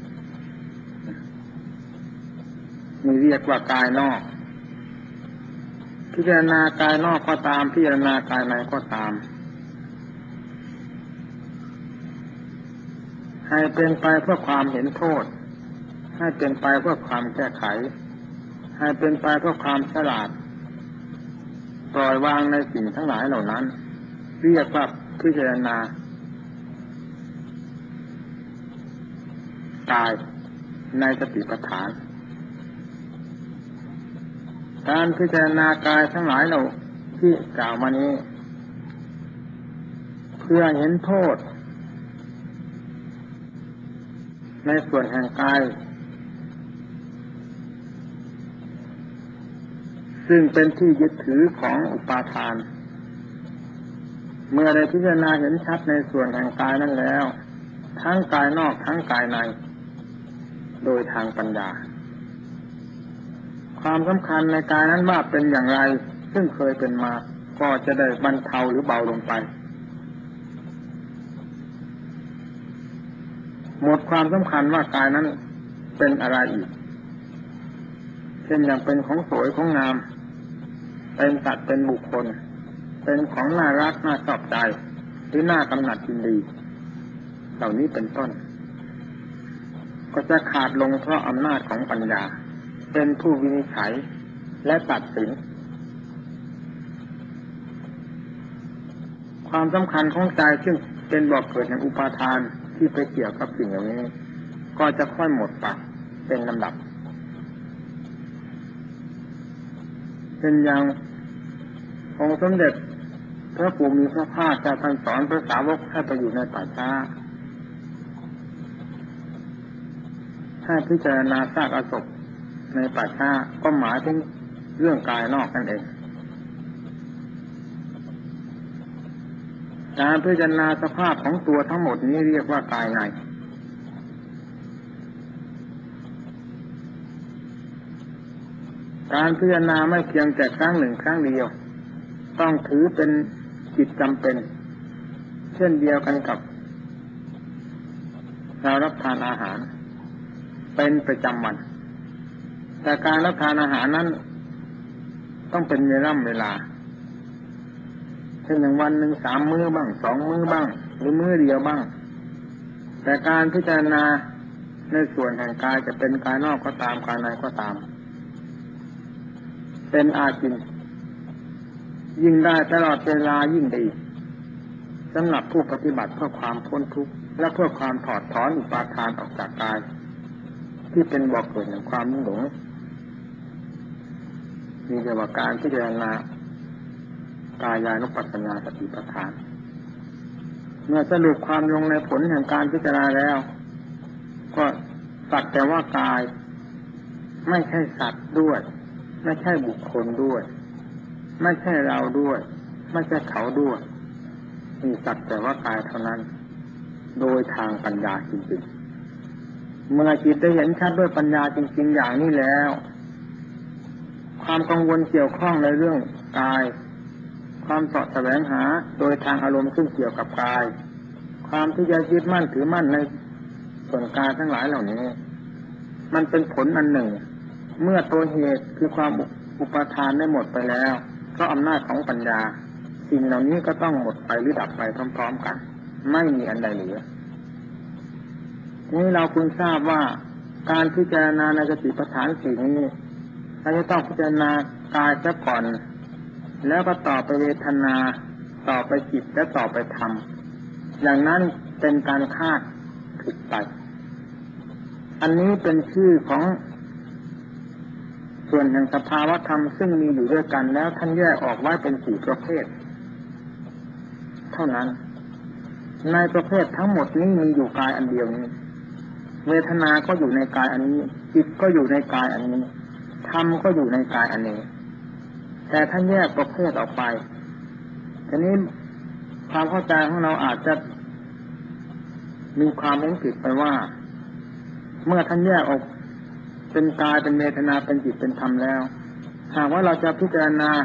นี่เรียกว่ากายนอกพิจารณากายนอกก็ตามพิจารณากายในก็ตามให้เป็นไปเพื่อความเห็นโทษให้เป็นไปเพื่อความแก้ไขให้เป็นไปเพื่อความฉลาดปล่อยวางในสิ่งทั้งหลายเหล่านั้นเรียกว่าพิจารณากายในสติปัฏฐานการพิจารณากายทั้งหลายเราที่กล่าวมานี้เพื่อเห็นโทษในส่วนแห่งกายซึ่งเป็นที่ยึดถือของอุปาทานเมื่อได้พิจารณาเห็นชัดในส่วนแห่งกายนั้นแล้วทั้งกายนอกทั้งกายในโดยทางปัญญาความสำคัญในกายนั้นว่าเป็นอย่างไรซึ่งเคยเป็นมาก็จะได้บรรเทาหรือเบาลงไปหมดความสำคัญว่ากายนั้นเป็นอะไรอีกเช่นอย่างเป็นของสวยของงามเป็นสัตว์เป็นบุคคลเป็นของน่ารักน่าชอบใจหรือน่ากำหนัดยินดีเหล่านี้เป็นต้นก็จะขาดลงเพราะอำนาจของปัญญาเป็นผู้วินิจฉัยและตัดสินความสำคัญของใจซึ่งเป็นบ่อเกิดแห่งอุปาทานที่ไปเกี่ยวกับสิ่งเหล่านี้ก็จะค่อยหมดไปเป็นลำดับเป็นอย่างองค์สมเด็จพระผู้มีพระภาคเจ้าท่านสอนพระสาวกให้ไปอยู่ในป่าช้าให้พิจารณาซากอสพในป่าช้าก็หมายถึงเรื่องกายนอกนั่นเองการพิจารณาสภาพของตัวทั้งหมดนี้เรียกว่ากายในการพิจารณาไม่เพียงแต่ครั้งหนึ่งครั้งเดียวต้องถือเป็นกิจจำเป็นเช่นเดียวกันกับเรารับทานอาหารเป็นประจำวันแต่การรับทานอาหารนั้นต้องเป็นเวลาเวลาเช่นอย่างวันหนึ่งสามมื้อบ้างสองมื้อบ้างหรือมื้อเดียวบ้างแต่การพิจารณาในส่วนแห่งกายจะเป็นกายนอกก็ตามกายในก็ตามเป็นอาจินยิ่งได้ตลอดเวลายิ่งดีสำหรับผู้ปฏิบัติเพื่อความพ้นทุกข์และเพื่อความถอดถอนอุปาทานออกจากกายที่เป็นบ่อกเกิดแห่งความหลงมีเรียกว่าการพิจารณากายานุปัสสนาสติปัฏฐานเมื่อสรุปความลงในผลแห่งการพิจารณาแล้วก็สักแต่ว่ากายไม่ใช่สัตว์ด้วยไม่ใช่บุคคลด้วยไม่ใช่เราด้วยไม่ใช่เขาด้วยมีสักแต่ว่ากายเท่านั้นโดยทางปัญญาจริงๆเมื่อจิตได้เห็นชัดด้วยปัญญาจริงๆอย่างนี้แล้วความกังวลเกี่ยวข้องในเรื่องกายความเสาะแสวงหาโดยทางอารมณ์ซึ่งเกี่ยวกับกายความที่จะยึดมั่นถือมั่นในส่วนกายทั้งหลายเหล่านี้มันเป็นผลอันหนึ่งเมื่อตัวเหตุคือความอุปาทานได้หมดไปแล้วเพราะอำนาจของปัญญาสิ่งเหล่านี้ก็ต้องหมดไปหรือดับไปพร้อมๆกันไม่มีอันใดเหลือนี้เราพึงทราบว่าการพิจารณาในสติปัฏฐานสี่นี้เราจะต้องพิจารณากายซะก่อนแล้วก็ต่อไปเวทนาต่อไปจิตและต่อไปธรรมอย่างนั้นเป็นการคาดผิดไปอันนี้เป็นชื่อของส่วนแห่งสภาวธรรมซึ่งมีอยู่ด้วยกันแล้วท่านแยกออกไว้เป็นสี่ประเภทเท่านั้นในประเภททั้งหมดนี้มีอยู่กายอันเดียวนี้เวทนาก็อยู่ในกายอันนี้จิตก็อยู่ในกายอันนี้ธรรมก็อยู่ในกายอันนี้แต่ท่านแยกประเภทออกไปทีนี้ความเข้าใจของเราอาจจะมีความเห็นผิดไปว่าเมื่อท่านแยกออกเป็นกายเป็นเวทนาเป็นจิตเป็นธรรมแล้วหากว่าเราจะพิจารณา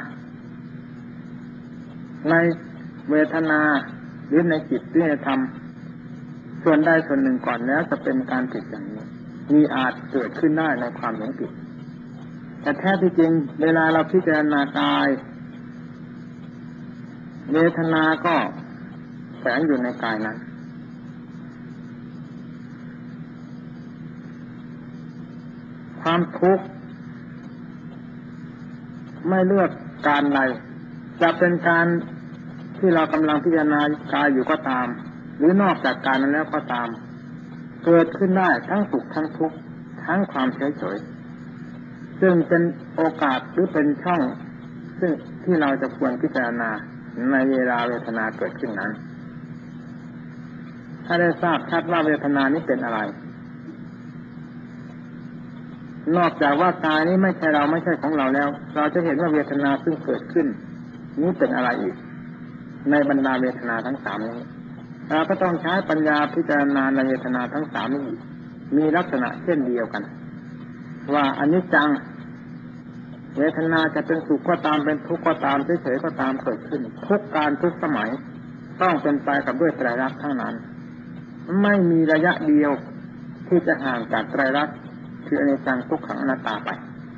ในเวทนาหรือในจิตหรือในธรรมส่วนใดส่วนหนึ่งก่อนแล้วจะเป็นการผิดอย่างนี้มีอาจเกิดขึ้นได้ในความเห็นผิดแต่แท้ที่จริงเวลาเราพิจารณากายเวทนาก็แฝงอยู่ในกายนั้นความทุกข์ไม่เลือกการใดจะเป็นการที่เรากำลังพิจารณากายอยู่ก็ตามหรือนอกจากการนั้นแล้วก็ตามเกิดขึ้นได้ทั้งสุขทั้งทุกข์ทั้งความเฉยๆซึ่งเป็นโอกาสหรือเป็นช่องซึ่งที่เราจะควรพิจารณาในเวลาเวทนาเกิดขึ้นนั้นถ้าได้ทราบชัดว่าเวทนานี้เป็นอะไรนอกจากว่ากายนี้ไม่ใช่เราไม่ใช่ของเราแล้วเราจะเห็นว่าเวทนาซึ่งเกิดขึ้นนี้เป็นอะไรอีกในบรรดาเวทนาทั้งสามนี้เราก็ต้องใช้ปัญญาพิจารณาในเวทนาทั้งสามนี้มีลักษณะเช่นเดียวกันว่าอนิจจังเวทนาจะเป็นสุขก็ตามเป็นทุกข์ก็ตามเฉยๆก็ตามเกิดขึ้นทุกการทุกสมัยต้องเป็นไปกับด้วยไตรลักษณ์ทั้งนั้นไม่มีระยะเดียวที่จะห่างจากไตรลักษณ์คืออนิจจังทุกขังอนัตตาไป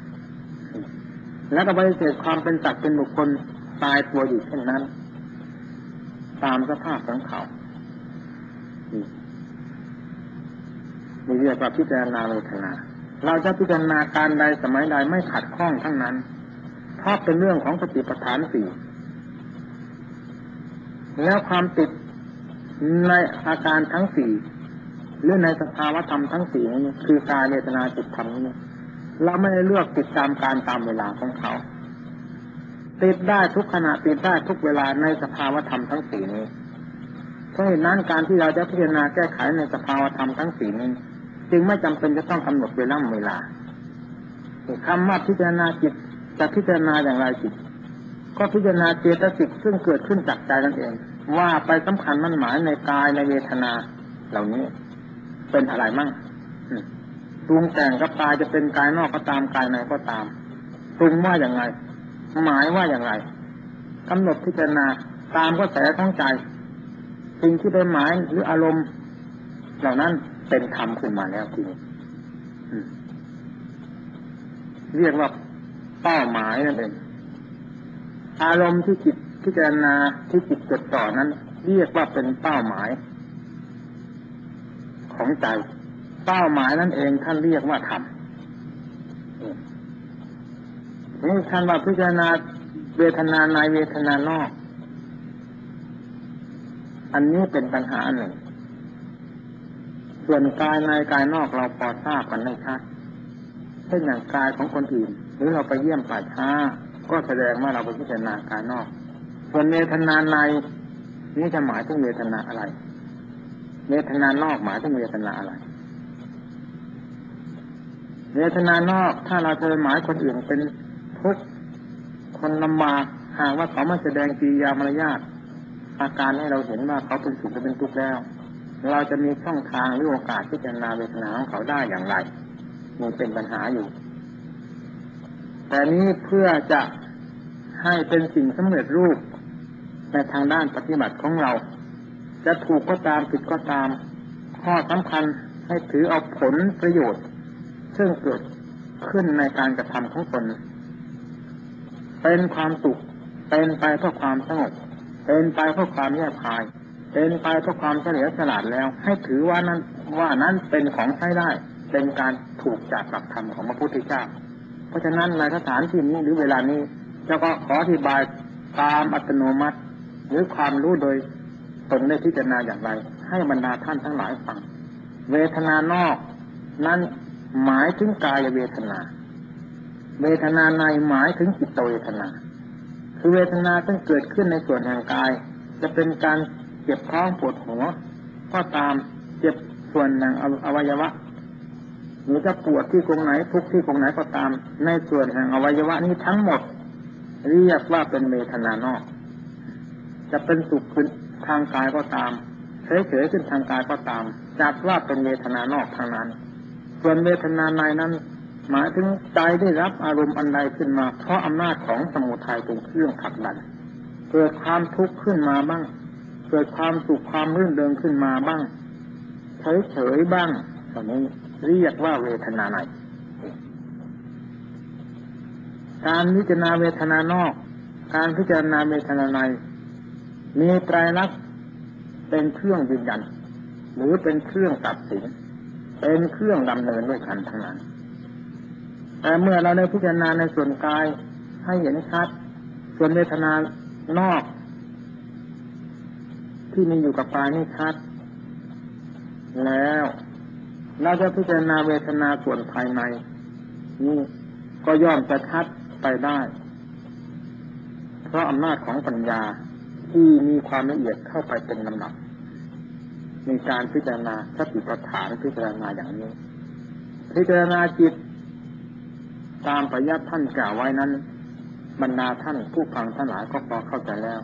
แล้วก็ปฏิเสธความเป็นสัตว์เป็นบุคคลตายตัวอยู่เช่นนั้นตามสภาพของเขานี่เรียกว่าพิจารณาเวทนาเราจะพิจารณาการใดสมัยใดไม่ขัดข้องทั้งนั้นเพราะเป็นเรื่องของสติปัฏฐานสี่แล้วความติดในอาการทั้งสี่หรือในสภาวธรรมทั้งสี่นี้คือกายเวทนาจิตธรรมนี้เราไม่ได้เลือกติดตามการตามเวลาของเขาติดได้ทุกขณะติดได้ทุกเวลาในสภาวธรรมทั้งสี่นี้เพราะฉะนั้นการที่เราจะพิจารณาแก้ไขในสภาวธรรมทั้งสี่นี้จึงไม่จำเป็นจะต้องกำหนดเวลาเวลาคำว่าพิจารณาจิตจะพิจารณาอย่างไรจิตก็พิจารณาเจตสิกซึ่งเกิดขึ้นจากใจนั่นเองว่าไปสำคัญมั่นหมายในกายในเวทนาเหล่านี้เป็นอะไรมั่งปรุงแต่งกับกายจะเป็นกายนอกก็ตามกายในก็ตามปรุงว่าอย่างไรหมายว่าอย่างไรกำหนดพิจารณาตามกระแสของใจสิ่งที่เป็นหมายหรืออารมณ์เหล่านั้นเป็นธรรมขึ้นมาแล้วทีนี้เรียกว่าเป้าหมายนั่นเองอารมณ์ที่จิตพิจารณาที่จิตจดจ่อนั้นเรียกว่าเป็นเป้าหมายของใจเป้าหมายนั่นเองท่านเรียกว่าธรรมนี่ท่านว่าพิจารณาเวทนาในเวทนานอกอันนี้เป็นปัญหาหนึ่งส่วนกายในกายนอกเราพอทราบกันได้ชัดเช่นอย่างกายของคนอื่นหรือเราไปเยี่ยมป่าช้าก็แสดงว่าเราไปพิจารณากายนอกส่วนเวทนาในนี้จะหมายถึงเวทนาอะไรเวทนานอกหมายถึงเวทนาอะไรเวทนานอกถ้าเราจะหมายคนอื่นเป็นทุกข์คนลำบากหากว่าเขาไม่แสดงกิริยามารยาทอาการให้เราเห็นว่าเขาเป็นสุขหรือเป็นทุกข์แล้วเราจะมีช่องทางหรือโอกาสที่จะนาเวทนาของเขาได้อย่างไรนี่เป็นปัญหาอยู่แต่นี้เพื่อจะให้เป็นสิ่งสำเร็จรูปในทางด้านปฏิบัติของเราจะถูกก็ตามผิดก็ตามข้อสำคัญให้ถือเอาผลประโยชน์ซึ่งเกิดขึ้นในการกระทำของตนเป็นความสุขเป็นไปเพื่อความสงบเป็นไปเพื่อความแยบคายเป็นไปเพื่อความเฉลียวฉลาดแล้วให้ถือว่านั้นว่านั้นเป็นของใช้ได้เป็นการถูกจากหลักธรรมของพระพุทธเจ้าเพราะฉะนั้นในสถานที่นี้หรือเวลานี้เจ้าก็ขออธิบายตามอัตโนมัติหรือความรู้โดยตนได้พิจารณาอย่างไรให้บรรดาท่านทั้งหลายฟังเวทนานอกนั้นหมายถึงกายเวทนาเวทนาในหมายถึงจิตเวทนาคือเวทนาต้องเกิดขึ้นในส่วนแห่งกายจะเป็นการเจ็บท้องปวดหัวก็ตามเจ็บส่วนแห่งอวัยวะหรือจะปวดที่ตรงไหนทุกที่ตรงไหนก็ตามในส่วนแห่งอวัยวะนี้ทั้งหมดเรียกว่าเป็นเวทนานอกจะเป็นสุขขึ้นทางกายก็ตามเฉยๆขึ้นทางกายก็ตามจัดว่าเป็นเวทนานอกทางนั้นส่วนเวทนาในนั้นหมายถึงใจได้รับอารมณ์อันใดขึ้นมาเพราะอำนาจของสมุทัยเป็นเครื่องผลักดันเกิดความทุกข์ขึ้นมาบ้างเกิดความสุขความรื่นเริงขึ้นมาบ้างเฉยๆบ้างตอนนี้เรียกว่าเวทนาในการพิจารณาเวทนานอกการพิจารณาเวทนาในมีไตรลักษณ์เป็นเครื่องยืนยันหรือเป็นเครื่องตัดสินเป็นเครื่องดำเนินด้วยกันทั้งนั้นแต่เมื่อเราได้พิจารณาในส่วนกายให้เห็นชัดส่วนเวทนานอกที่มีอยู่กับกายนี่ชัดแล้วเราจะพิจารณาเวทนาส่วนภายในนี่ก็ย่อมจะชัดไปได้เพราะอำนาจของปัญญาที่มีความละเอียดเข้าไปเป็นลำดับในการพิจารณาสติปัฏฐานพิจารณาอย่างนี้พิจารณาจิตตามปริยัติท่านกล่าวไว้นั้นบรรดาท่านผู้ฟังทั้งหลายก็พอเข้าใจแล้ว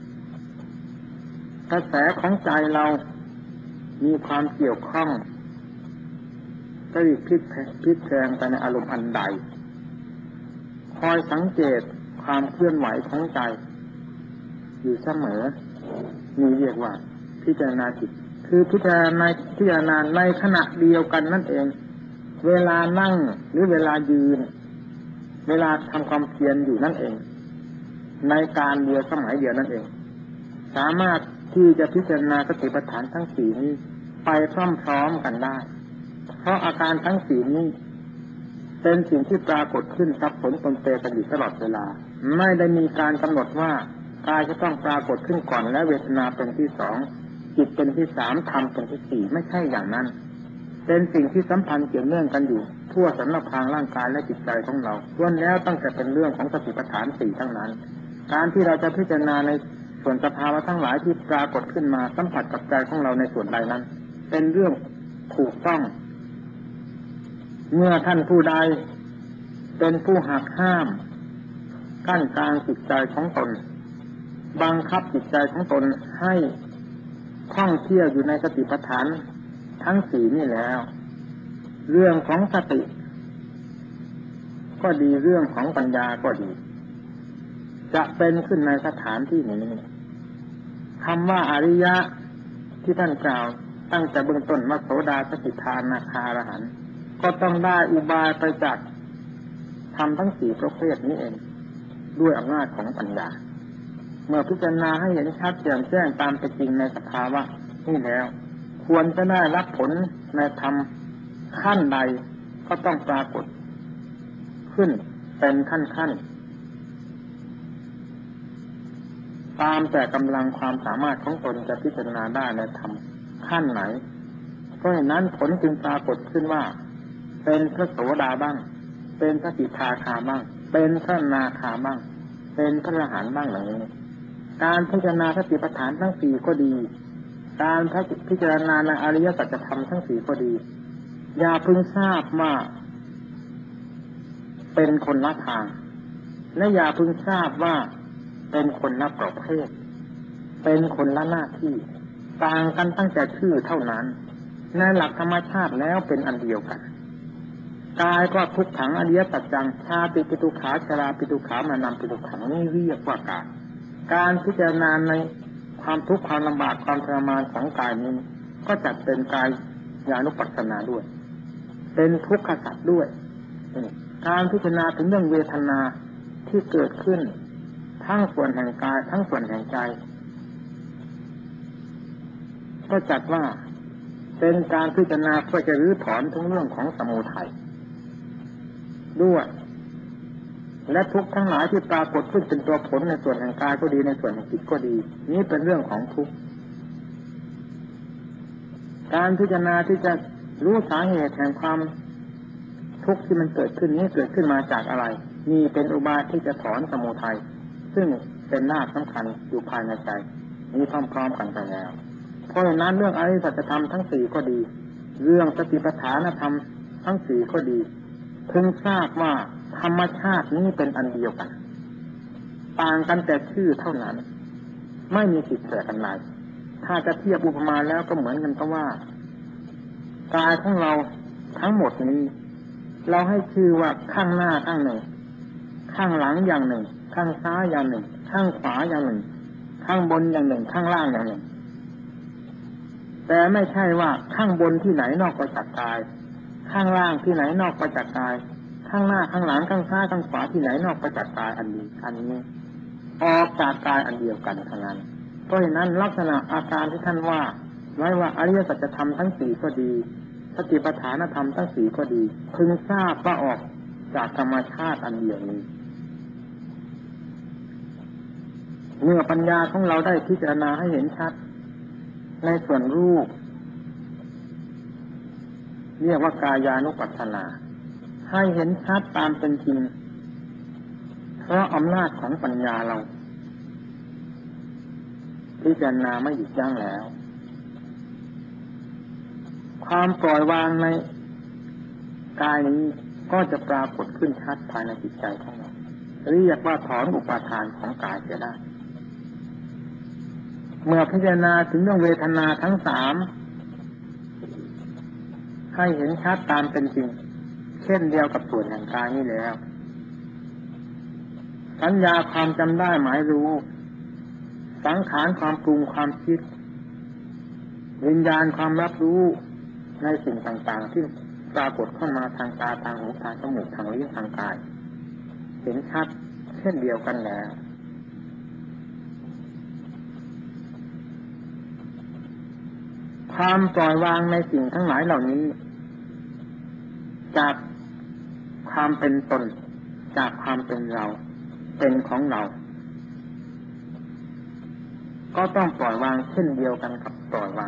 กระแสของใจเรามีความเกี่ยวข้องได้พลิกพลิกแปลงไปในอารมณ์อันใดคอยสังเกตความเคลื่อนไหวของใจอยู่เสมอมีเรียกว่าพิจารณาจิตคือพิจารณาพิจารณาในขณะเดียวกันนั่นเองเวลานั่งหรือเวลายืนเวลาทำความเพียรอยู่นั่นเองในการเดียวสมัยเดียวนั่นเองสามารถที่จะพิจารณาสติปัฏฐานทั้งสี่นี้ไปพร้อมๆกันได้เพราะอาการทั้งสี่นี้เป็นสิ่งที่ปรากฏขึ้นสับสนปนเปกันอยู่ตลอดเวลาไม่ได้มีการกำหนดว่ากายจะต้องปรากฏขึ้นก่อนและเวทนาเป็นที่สองจิตเป็นที่สามธรรมเป็นที่สี่ไม่ใช่อย่างนั้นเป็นสิ่งที่สัมพันธ์เกี่ยวเนื่องกันอยู่ทั่วสารพางร่างกายและจิตใจของเราล้วนแล้วตั้งแต่เป็นเรื่องของสติปัฏฐานสี่ทั้งนั้นการที่เราจะพิจารณาในส่วนสภาวะทั้งหลายที่ปรากฏขึ้นมาสัมผัสกับใจของเราในส่วนใดนั้นเป็นเรื่องถูกต้องเมื่อท่านผู้ใดเป็นผู้หักห้ามกั้นกลางจิตใจของตนบังคับจิตใจของตนให้ท่องเที่ยวอยู่ในสติปัฏฐานทั้งสี่นี่แล้วเรื่องของสติก็ดีเรื่องของปัญญาก็ดีจะเป็นขึ้นในสถานที่นี้คำว่าอริยะที่ท่านกล่าวตั้งแต่เบื้องต้นว่าโสดาสกิทานาคาอรหันต์ก็ต้องได้อุบายไปจากธรรมทั้งสี่ประเภทนี้เองด้วยอำนาจของปัญญาเมื่อพิจารณาให้เห็นชัดแจ่มแจ้งตามเป็นจริงในสภาวะนี่แล้วควรจะได้รับผลในธรรมขั้นใดก็ต้องปรากฏขึ้นเป็นขั้นๆตามแต่กำลังความสามารถของตนจะพิจารณาได้ในธรรมขั้นไหนเพราะฉะนั้นผลจึงปรากฏขึ้นว่าเป็นพระโสดาบ้างเป็นพระสิทธาคาบ้างเป็นพระนาคาบ้างเป็นพระอรหันต์บ้างอย่างนี้การพิจารณาสติปัฏฐานทั้งสี่ก็ดีการพิจารณาในอริยสัจธรรมทั้งสี่ก็ดีอย่าพึงทราบว่าเป็นคนละทางและอย่าพึงทราบว่าเป็นคนละประเภทเป็นคนละหน้าที่ต่างกันตั้งแต่ชื่อเท่านั้นในหลักธรรมชาติแล้วเป็นอันเดียวกันกายก็ทุกขังอริยสัจจังชาติปิทุกขาชราปิทุกขามานำปิทุกขังนี่เรียกว่ากายการพิจารณาในความทุกข์ความลำบากความทรมานของกายนี้ก็จัดเป็นกายญาณุปัสสนาด้วยเป็นทุกขสัจด้วยการพิจารณาถึงเรื่องเวทนาที่เกิดขึ้นทั้งส่วนแห่งกายทั้งส่วนแห่งใจก็จัดว่าเป็นการพิจารณาเพื่อจะรื้อถอนทั้งเรื่องของสมุทัยด้วยและทุกข์ทั้งหลายที่ปรากฏขึ้นเป็นตัวผลในส่วนแห่งกายก็ดีในส่วนแห่งจิตก็ดีนี้เป็นเรื่องของทุกข์การพิจารณาที่จะรู้สาเหตุแห่งความทุกข์ที่มันเกิดขึ้นนี้เกิดขึ้นมาจากอะไรมีเป็นอุบายที่จะถอนสมุทัยซึ่งเป็นหน้าสำคัญอยู่ภายในใจนี้พร้อมๆกันไปแล้วเพราะฉะนั้นเรื่องอริยสัจธรรมทั้งสี่ก็ดีเรื่องสติปัฏฐานธรรมทั้งสี่ก็ดีพึงทราบว่าธรรมชาตินี้เป็นอันเดียวกันต่างกันแต่ชื่อเท่านั้นไม่มีผิดแปลกกันเลยถ้าจะเทียบอุปมาแล้วก็เหมือนกันก็ว่ากายของเราทั้งหมดนี้เราให้ชื่อว่าข้างหน้าข้างหนึ่งข้างหลังอย่างหนึ่งข้างซ้ายอย่างหนึ่งข้างขวาอย่างหนึ่งข้างบนอย่างหนึ่งข้างล่างอย่างหนึ่งแต่ไม่ใช่ว่าข้างบนที่ไหนนอกไปจากกายข้างล่างที่ไหนนอกไปจากกายข้างหน้าข้างหลังข้างซ้ายข้างขวาที่ไหนนอกไปจากกายอันนี้อันนี้ออกจากกายอันเดียวกันทั้งนั้นเพราะฉะนั้นลักษณะอาการที่ท่านว่าไว้ว่าอริยสัจธรรมทั้งสี่ก็ดีสติปัฏฐานธรรมทั้งสี่ก็ดีพึงทราบว่าออกจากธรรมชาติอันเดียวนี้เมื่อปัญญาของเราได้พิจารณาให้เห็นชัดในส่วนรูปเรียกว่ากายานุปัสสนาให้เห็นชัดตามเป็นจริงเพราะอำนาจของปัญญาเราพิจารณาไม่หยุดยั้งแล้วความปล่อยวางในกายนี้ก็จะปรากฏขึ้นชัดภายในจิตใจของเราเรียกว่าถอนอุปาทานของกายเสียได้เมื่อพิจารณาถึงเรื่องเวทนาทั้งสามให้เห็นชัดตามเป็นจริงเช่นเดียวกับส่วนแห่งกายนี้แล้วสัญญาความจำได้หมายรู้สังขารความปรุงความคิดวิญญาณความรับรู้ในสิ่งต่างๆที่ปรากฏเข้ามาทางตาทางหูทางจมูกทางลิ้นทางกายเห็นชัดเช่นเดียวกันแล้วความปล่อยวางในสิ่งทั้งหลายเหล่านี้จากความเป็นตนจากความเป็นเราเป็นของเราก็ต้องปล่อยวางเช่นเดียวกันกับปล่อยวาง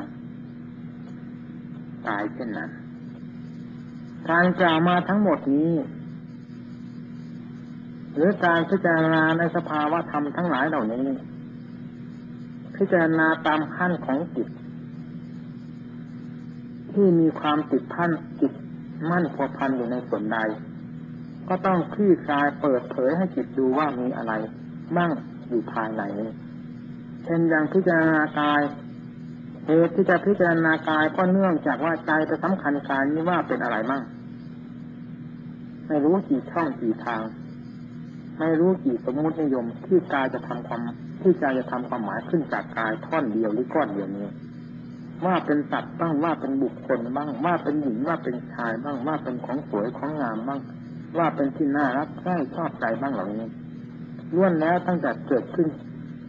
กายเช่นนั้นการกล่าวมาทั้งหมดนี้หรือการพิจารณาในสภาวะธรรมทั้งหลายเหล่านี้พิจารณาตามขั้นของจิตที่มีความติดพันจิตมั่นพัวพันอยู่ในส่วนใดก็ต้องคลี่คลายเปิดเผยให้จิตดูว่ามีอะไรมั่งอยู่ภายในเช่นอย่างพิจารณากายเหตุที่จะพิจารณากายก็เนื่องจากว่าใจไปสำคัญกายนี้ว่าเป็นอะไรมั่งไม่รู้กี่ช่องกี่ทางไม่รู้กี่สมมุตินิยมที่กายจะทำความที่ใจจะทำความหมายขึ้นจากกายท่อนเดียวหรือก้อนเดียวนี้ว่าเป็นสัตว์บ้างว่าเป็นบุคคลบ้างว่าเป็นหญิงว่าเป็นชายบ้างว่าเป็นของสวยของงามบ้างว่าเป็นที่น่ารักใคร่ชอบใจบ้างเหล่านี้ล้วนแล้วตั้งแต่เกิดขึ้น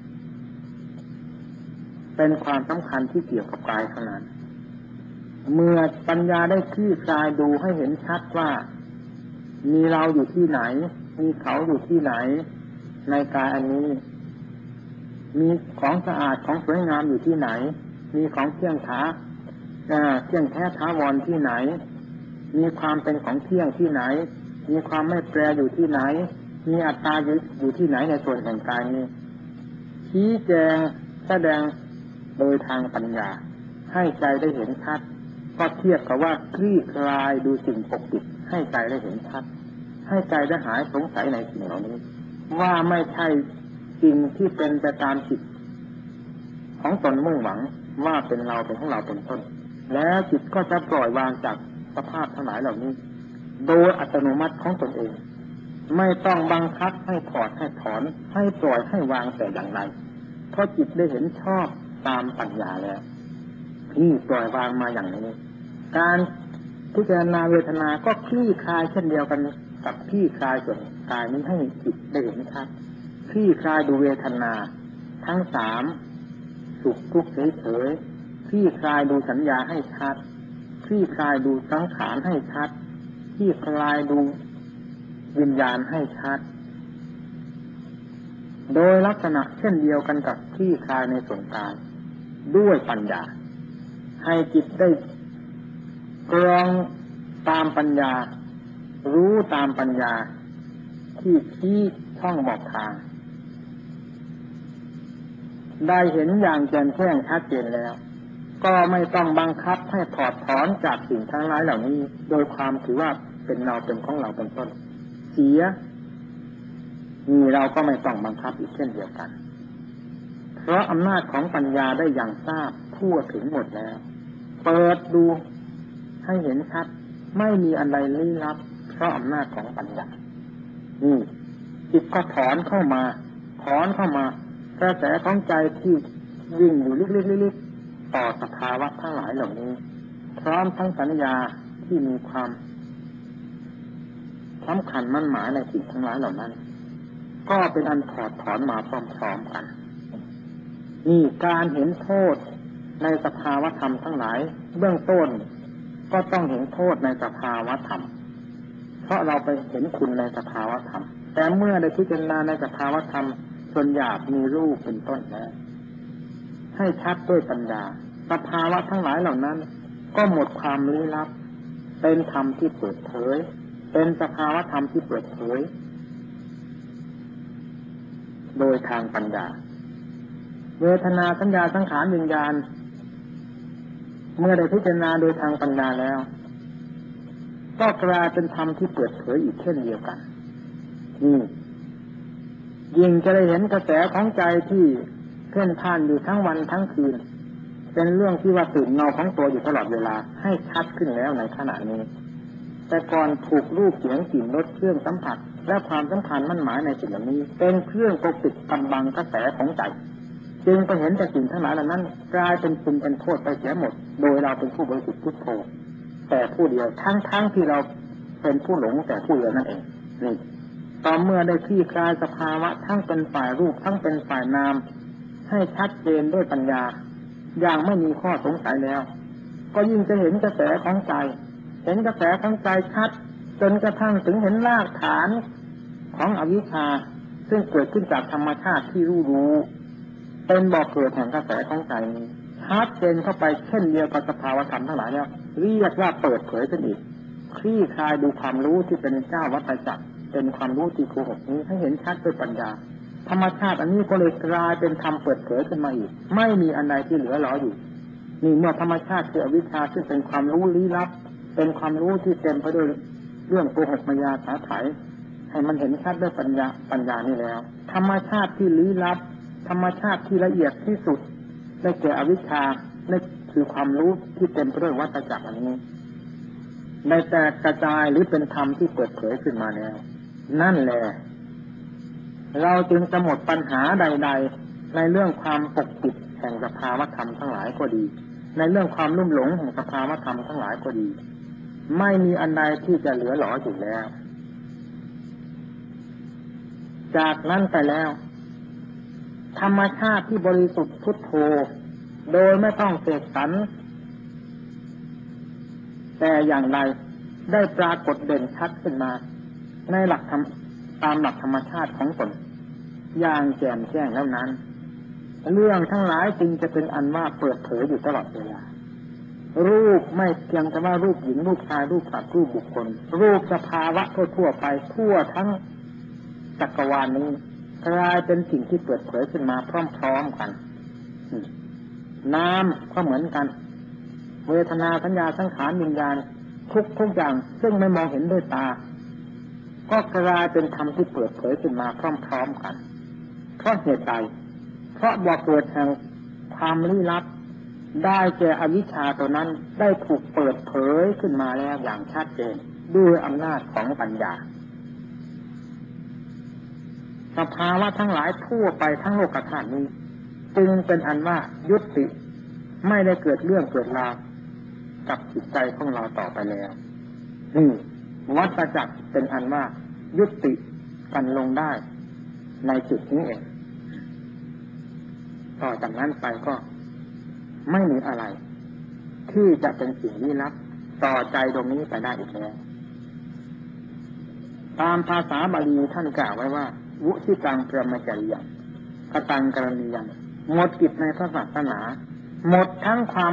เป็นความสำคัญที่เกี่ยวกับกายเท่านั้นเมื่อปัญญาได้คลี่คลายดูให้เห็นชัดว่ามีเราอยู่ที่ไหนมีเขาอยู่ที่ไหนในกายอันนี้มีของสะอาดของสวยงามอยู่ที่ไหนมีของเที่ยงท้าเที่ยงแท้ท้าวรที่ไหนมีความเป็นของเที่ยงที่ไหนมีความไม่แปรอยู่ที่ไหนมีอัตตาอยู่ที่ไหนในส่วนแห่งกายนี้ชี้แจงแสดงโดยทางปัญญาให้ใจได้เห็นชัดก็เทียบกับว่าคลี่คลายดูสิ่งปกปิดให้ใจได้เห็นชัดให้ใจได้หายสงสัยในสิ่งเหล่านี้ว่าไม่ใช่สิ่งที่เป็นไปตามจิตของตนมุ่งหวังว่าเป็นเราเป็นของเราเป็นต้นแล้วจิตก็จะปล่อยวางจากสภาพทั้งหลายเหล่านี้โดยอัตโนมัติของตนเองไม่ต้องบังคับให้ถอดให้ถอนให้ปล่อยให้วางแต่อย่างใดเพราะจิตได้เห็นชอบตามปัญญาแล้วที่ปล่อยวางมาอย่างนี้การพิจารณาเวทนาก็คลี่คลายเช่นเดียวกันกับคลี่คลายส่วนกายนี้ให้จิตได้เห็นชัดคลี่คลายดูเวทนาทั้งสามสุขทุกข์เฉยๆคลี่คลายดูสัญญาให้ชัดคลี่คลายดูสังขารให้ชัดคลี่คลายดูวิญญาณให้ชัดโดยลักษณะเช่นเดียวกันกับคลี่คลายในส่วนกายด้วยปัญญาให้จิตได้กรองตามปัญญารู้ตามปัญญาที่ชี้ช่องบอกทางได้เห็นอย่างแจ่มแจ้งชัดเจนแล้วก็ไม่ต้องบังคับให้ถอดถอนจากสิ่งทั้งหลายเหล่านี้โดยความถือว่าเป็นเราเป็นของเราเป็นต้นเสียนี่เราก็ไม่ต้องบังคับอีกเช่นเดียวกันเพราะอำนาจของปัญญาได้อย่างทราบทั่วถึงหมดแล้วเปิดดูให้เห็นชัดไม่มีอะไรลี้ลับเพราะอำนาจของปัญญานี่จิตก็ถอนเข้ามาถอนเข้ามากระแสของใจที่วิ่งอยู่ลึกๆๆต่อสภาวะทั้งหลายเหล่านี้พร้อมทั้งสัญญาที่มีความสำคัญมั่นหมายในสิ่งทั้งหลายเหล่านั้นก็เป็นอันถอดถอนมาพร้อมๆกันนี่การเห็นโทษในสภาวะธรรมทั้งหลายเบื้องต้นก็ต้องเห็นโทษในสภาวะธรรมเพราะเราไปเห็นคุณในสภาวะธรรมแต่เมื่อได้พิจารณาในสภาวะธรรมส่วนหยาบมีรูปเป็นต้นแล้วให้ชัดด้วยปัญญาสภาวะทั้งหลายเหล่านั้นก็หมดความลี้ลับเป็นธรรมที่เปิดเผยเป็นสภาวะธรรมที่เปิดเผยโดยทางปัญญาเวทนาสัญญาสังขารวิญญาณเมื่อได้พิจารณาโดยทางปัญญาแล้วก็กลายเป็นธรรมที่เปิดเผยอีกเช่นเดียวกันนี่ยิ่งจะได้เห็นกระแสของใจที่เพ่นพ่านอยู่ทั้งวันทั้งคืนเป็นเรื่องที่ว่าตื่นเงาของตัวอยู่ตลอดเวลาให้ชัดขึ้นแล้วในขณะนี้แต่ก่อนถูกรูปเสียงกลิ่นรสเครื่องสัมผัสและความสำคัญมั่นหมายในสิ่งเหล่านี้เป็นเครื่องปกปิดกำบังกระแสของใจจึงไปเห็นแต่สิ่งทั้งหลายเหล่านั้นกลายเป็นคุณเป็นโทษไปเสียหมดโดยเราเป็นผู้บริสุทธิ์พุทโธแต่ผู้เดียวทั้งๆที่เราเป็นผู้หลงแต่ผู้เดียวนั่นเองนี่ต่อเมื่อได้คลี่คลายสภาวะทั้งเป็นฝ่ายรูปทั้งเป็นฝ่ายนามให้ชัดเจนด้วยปัญญาอย่างไม่มีข้อสงสัยแล้วก็ยิ่งจะเห็นกระแสของใจเห็นกระแสของใจชัดจนกระทั่งถึงเห็นรากฐานของอวิชชาซึ่งเกิดขึ้นจากธรรมชาติที่รู้รู้เป็นบ่อเกิดแห่งกระแสของใจนี้ชัดเจนเข้าไปเช่นเดียวกับสภาวธรรมทั้งหลายแล้วเรียกว่าเปิดเผยขึ้นอีกคลี่คลายดูความรู้ที่เป็นเจ้าวัฏจักรเป็นความรู้ที่โกหกนี้ให้เห็นชัดด้วยปัญญาธรรมชาติอันนี้ก็เลยกลายเป็นธรรมเปิดเผยขึ้นมาอีกไม่มีอันใดที่เหลือหลออยู่นี่เมื่อธรรมชาติคืออวิชชาซึ่งเป็นความรู้ลี้ลับเป็นความรู้ที่เต็มไปด้วยเรื่องโกหกมายาสาไถให้มันเห็นชัดด้วยปัญญาปัญญานี่แล้วธรรมชาติที่ลี้ลับธรรมชาติที่ละเอียดที่สุดได้แก่อวิชชาได้คือความรู้ที่เต็มไปด้วยวัฏจักรอันนี้ได้แตกกระจายหรือเป็นธรรมที่เปิดเผยขึ้นมาแล้วนั่นแหละเราจึงจะหมดปัญหาใดๆในเรื่องความปกปิดแห่งสภาวธรรมทั้งหลายก็ดีในเรื่องความลุ่มหลงแห่งสภาวธรรมทั้งหลายก็ดีไม่มีอันใดที่จะเหลือหลออยู่แล้วจากนั้นไปแล้วธรรมชาติที่บริสุทธิ์พุทโธโดยไม่ต้องเสกสรรแต่อย่างใดได้ปรากฏเด่นชัดขึ้นมาในหลักธรรมตามหลักธรรมชาติของตนอย่างแจ่มแจ้งแล้วนั้นเรื่องทั้งหลายจึงจะเป็นอันว่าเปิดเผยอยู่ตลอดเวลารูปไม่เพียงแต่ว่ารูปหญิงรูปชายรูปสัตว์รูปบุคคลรูปสภาวะทั่วๆไปทั่วทั้งจักรวาลนี้กลายเป็นสิ่งที่เปิดเผยขึ้นมาพร้อมๆกันน้ำก็เหมือนกันเวทนาสัญญาสังขารวิญญาณทุกทุกอย่างซึ่งไม่มองเห็นด้วยตาก็กลายเป็นธรรมที่เปิดเผยขึ้นมาพร้อมๆกันเพราะเหตุใดเพราะบ่อเกิดแห่งความลี้ลับได้แก่อวิชชาตัวนั้นได้ถูกเปิดเผยขึ้นมาแล้วอย่างชัดเจนด้วยอำนาจของปัญญาสภาวะทั้งหลายทั่วไปทั้งโลกธาตุนี้จึงเป็นอันว่ายุติไม่ได้เกิดเรื่องเกิดราวกับจิตใจของเราต่อไปแล้วนี่วัฏจักรเป็นอันว่ายุติกันลงได้ในจุดนี้เองต่อจากนั้นไปก็ไม่มีอะไรที่จะเป็นสิ่งลี้ลับต่อใจตรงนี้ไปได้อีกแล้วตามภาษาบาลีท่านกล่าวไว้ว่าวุฒิตังประมจริยังกตังกรณียังหมดกิจในพระศาสนาหมดทั้งความ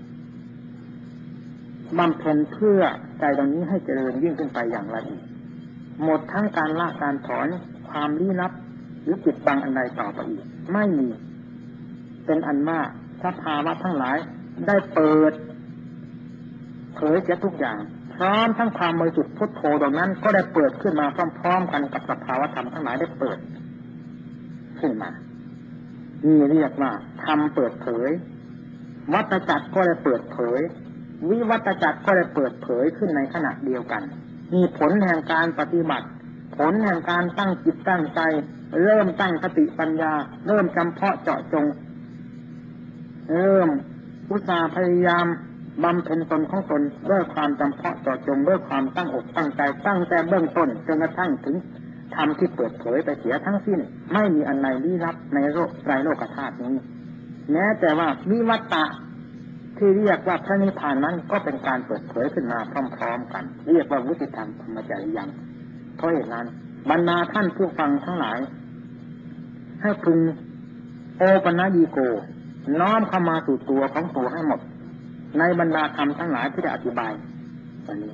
บำเพ็ญเพื่อใจตรงนี้ให้เจริญยิ่งขึ้นไปอย่างละเอียดหมดทั้งการละการถอนความลี้ลับหรือปิดบังอันใดต่อไปอีกไม่มีเป็นอันว่าสภาวะทั้งหลายได้เปิดเผยเสียทุกอย่างพร้อมทั้งความบริสุทธิ์พุทโธตรงนั้นก็ได้เปิดขึ้นมาพร้อมๆกันกับสภาวะธรรมทั้งหลายได้เปิดขึ้นมานี่เรียกว่าธรรมเปิดเผยวัฏจักรก็ได้เปิดเผยวิวัฏจักรก็ได้เปิดเผยขึ้นในขณะเดียวกันมีผลแห่งการปฏิบัติผลแห่งการตั้งจิตตั้งใจเริ่มตั้งสติปัญญาเริ่มจำเพาะเจาะจงเริ่มอุตสาห์พยายามบำเพ็ญตนของตนด้วยความจำเพาะเจาะจงด้วยความตั้งอกตั้งใจตั้งแต่เบื้องต้นจนกระทั่งถึงธรรมที่เปิดเผยไปเสียทั้งสิ้นไม่มีอันใดลี้ลับในโลกไตรโลกธาตุนี้แม้แต่ว่าวิวัตตะที่เรียกว่าพระนิพพานนั้นก็เป็นการเปิดเผยขึ้นมาพร้อมๆกันเรียกว่าวุฒิธรรมธรรมจริยังเพราะเหตุนั้นบรรดาท่านผู้ฟังทั้งหลายให้พึงโอปัญญีโกน้อมเข้ามาสู่ตัวของตัวให้หมดในบรรดาธรรมทั้งหลายที่ได้อธิบายวันนี้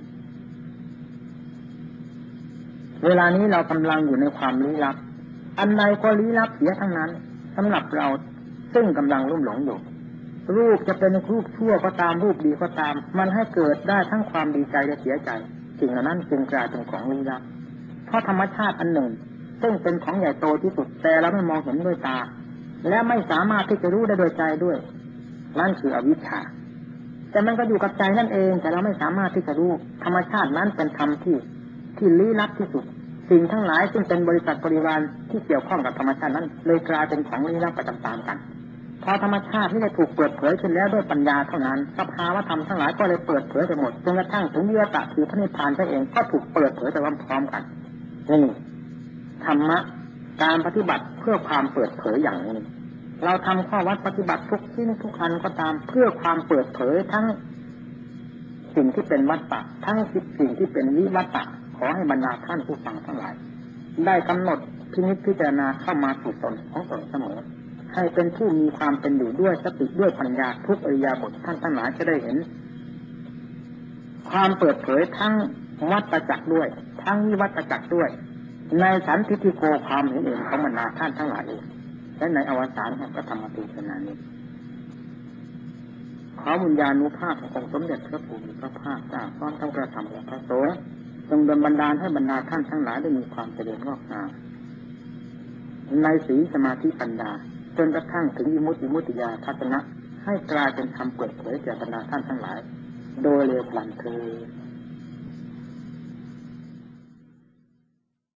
เวลานี้เรากำลังอยู่ในความลี้ลับอันใดก็ลี้ลับเสียทั้งนั้นสำหรับเราซึ่งกำลังลุ่มหลงอยู่รูปจะเป็นรูปชั่วก็ตามรูปดีก็ตามมันให้เกิดได้ทั้งความดีใจและเสียใจสิ่งเหล่านั้นจึงกลายเป็นของลี้ลับเพราะธรรมชาติอันหนึ่งซึ่งเป็นของใหญ่โตที่สุดแต่เราไม่มองเห็นด้วยตาและไม่สามารถที่จะรู้ได้โดยใจด้วยนั่นคืออวิชชาแต่มันก็อยู่กับใจนั่นเองแต่เราไม่สามารถที่จะรู้ธรรมชาตินั้นเป็นธรรมที่ที่ลี้ลับที่สุดสิ่งทั้งหลายซึ่งเป็นบริษัทบริวารที่เกี่ยวข้องกับธรรมชาตินั้นเลยกลายเป็นของลี้ลับไปตามๆกันพอธรรมชาติที่ได้ถูกเปิดเผยขึ้นแล้วด้วยปัญญาเท่านั้นสภาวะธรรมทั้งหลายก็เลยเปิดเผยไปหมดจนกระทั่งถึงวิวัตะคือพระนิพพานเองก็ถูกเปิดเผยไปพร้อมๆกันนี่ธรรมะการปฏิบัติเพื่อความเปิดเผยอย่างนี้เราทำข้อวัดปฏิบัติทุกชิ้นทุกอันก็ตามเพื่อความเปิดเผยทั้งสิ่งที่เป็นวัฏฏะทั้งสิ่งที่เป็นวิวัฏฏะขอให้บรรดาท่านผู้ฟังทั้งหลายได้กำหนดพินิจพิจารณาเข้ามาสู่ตนของตนเสมอให้เป็นผู้มีความเป็นอยู่ด้วยสติด้วยปัญญาทุกอริยบทท่านทั้งหลายจะได้เห็นความเปิดเผยทั้งวัฏจักรด้วยทั้งวิวัฏจักรด้วยในสันทิฏฐิโกความเห็นเองของบรรดาท่านทั้งหลายเองและในอวสานแห่งพระธรรมเทศนานี้ขอบุญญาณุภาพขององค์สมเด็จพระผู้มีพระภาคเจ้าพร้อมทั้งพระธรรมและพระสงฆ์จงดลบันดาลให้บรรดาท่านทั้งหลายได้มีความเจริญงอกงามในศีลสมาธิปัญญาจนกระทั่งถึงอิมุตติมุตติยาทัศนะให้กลายเป็นธรรมเปิดเผยแก่บรรดาท่านทั้งหลายโดยเร็วพลันเธอ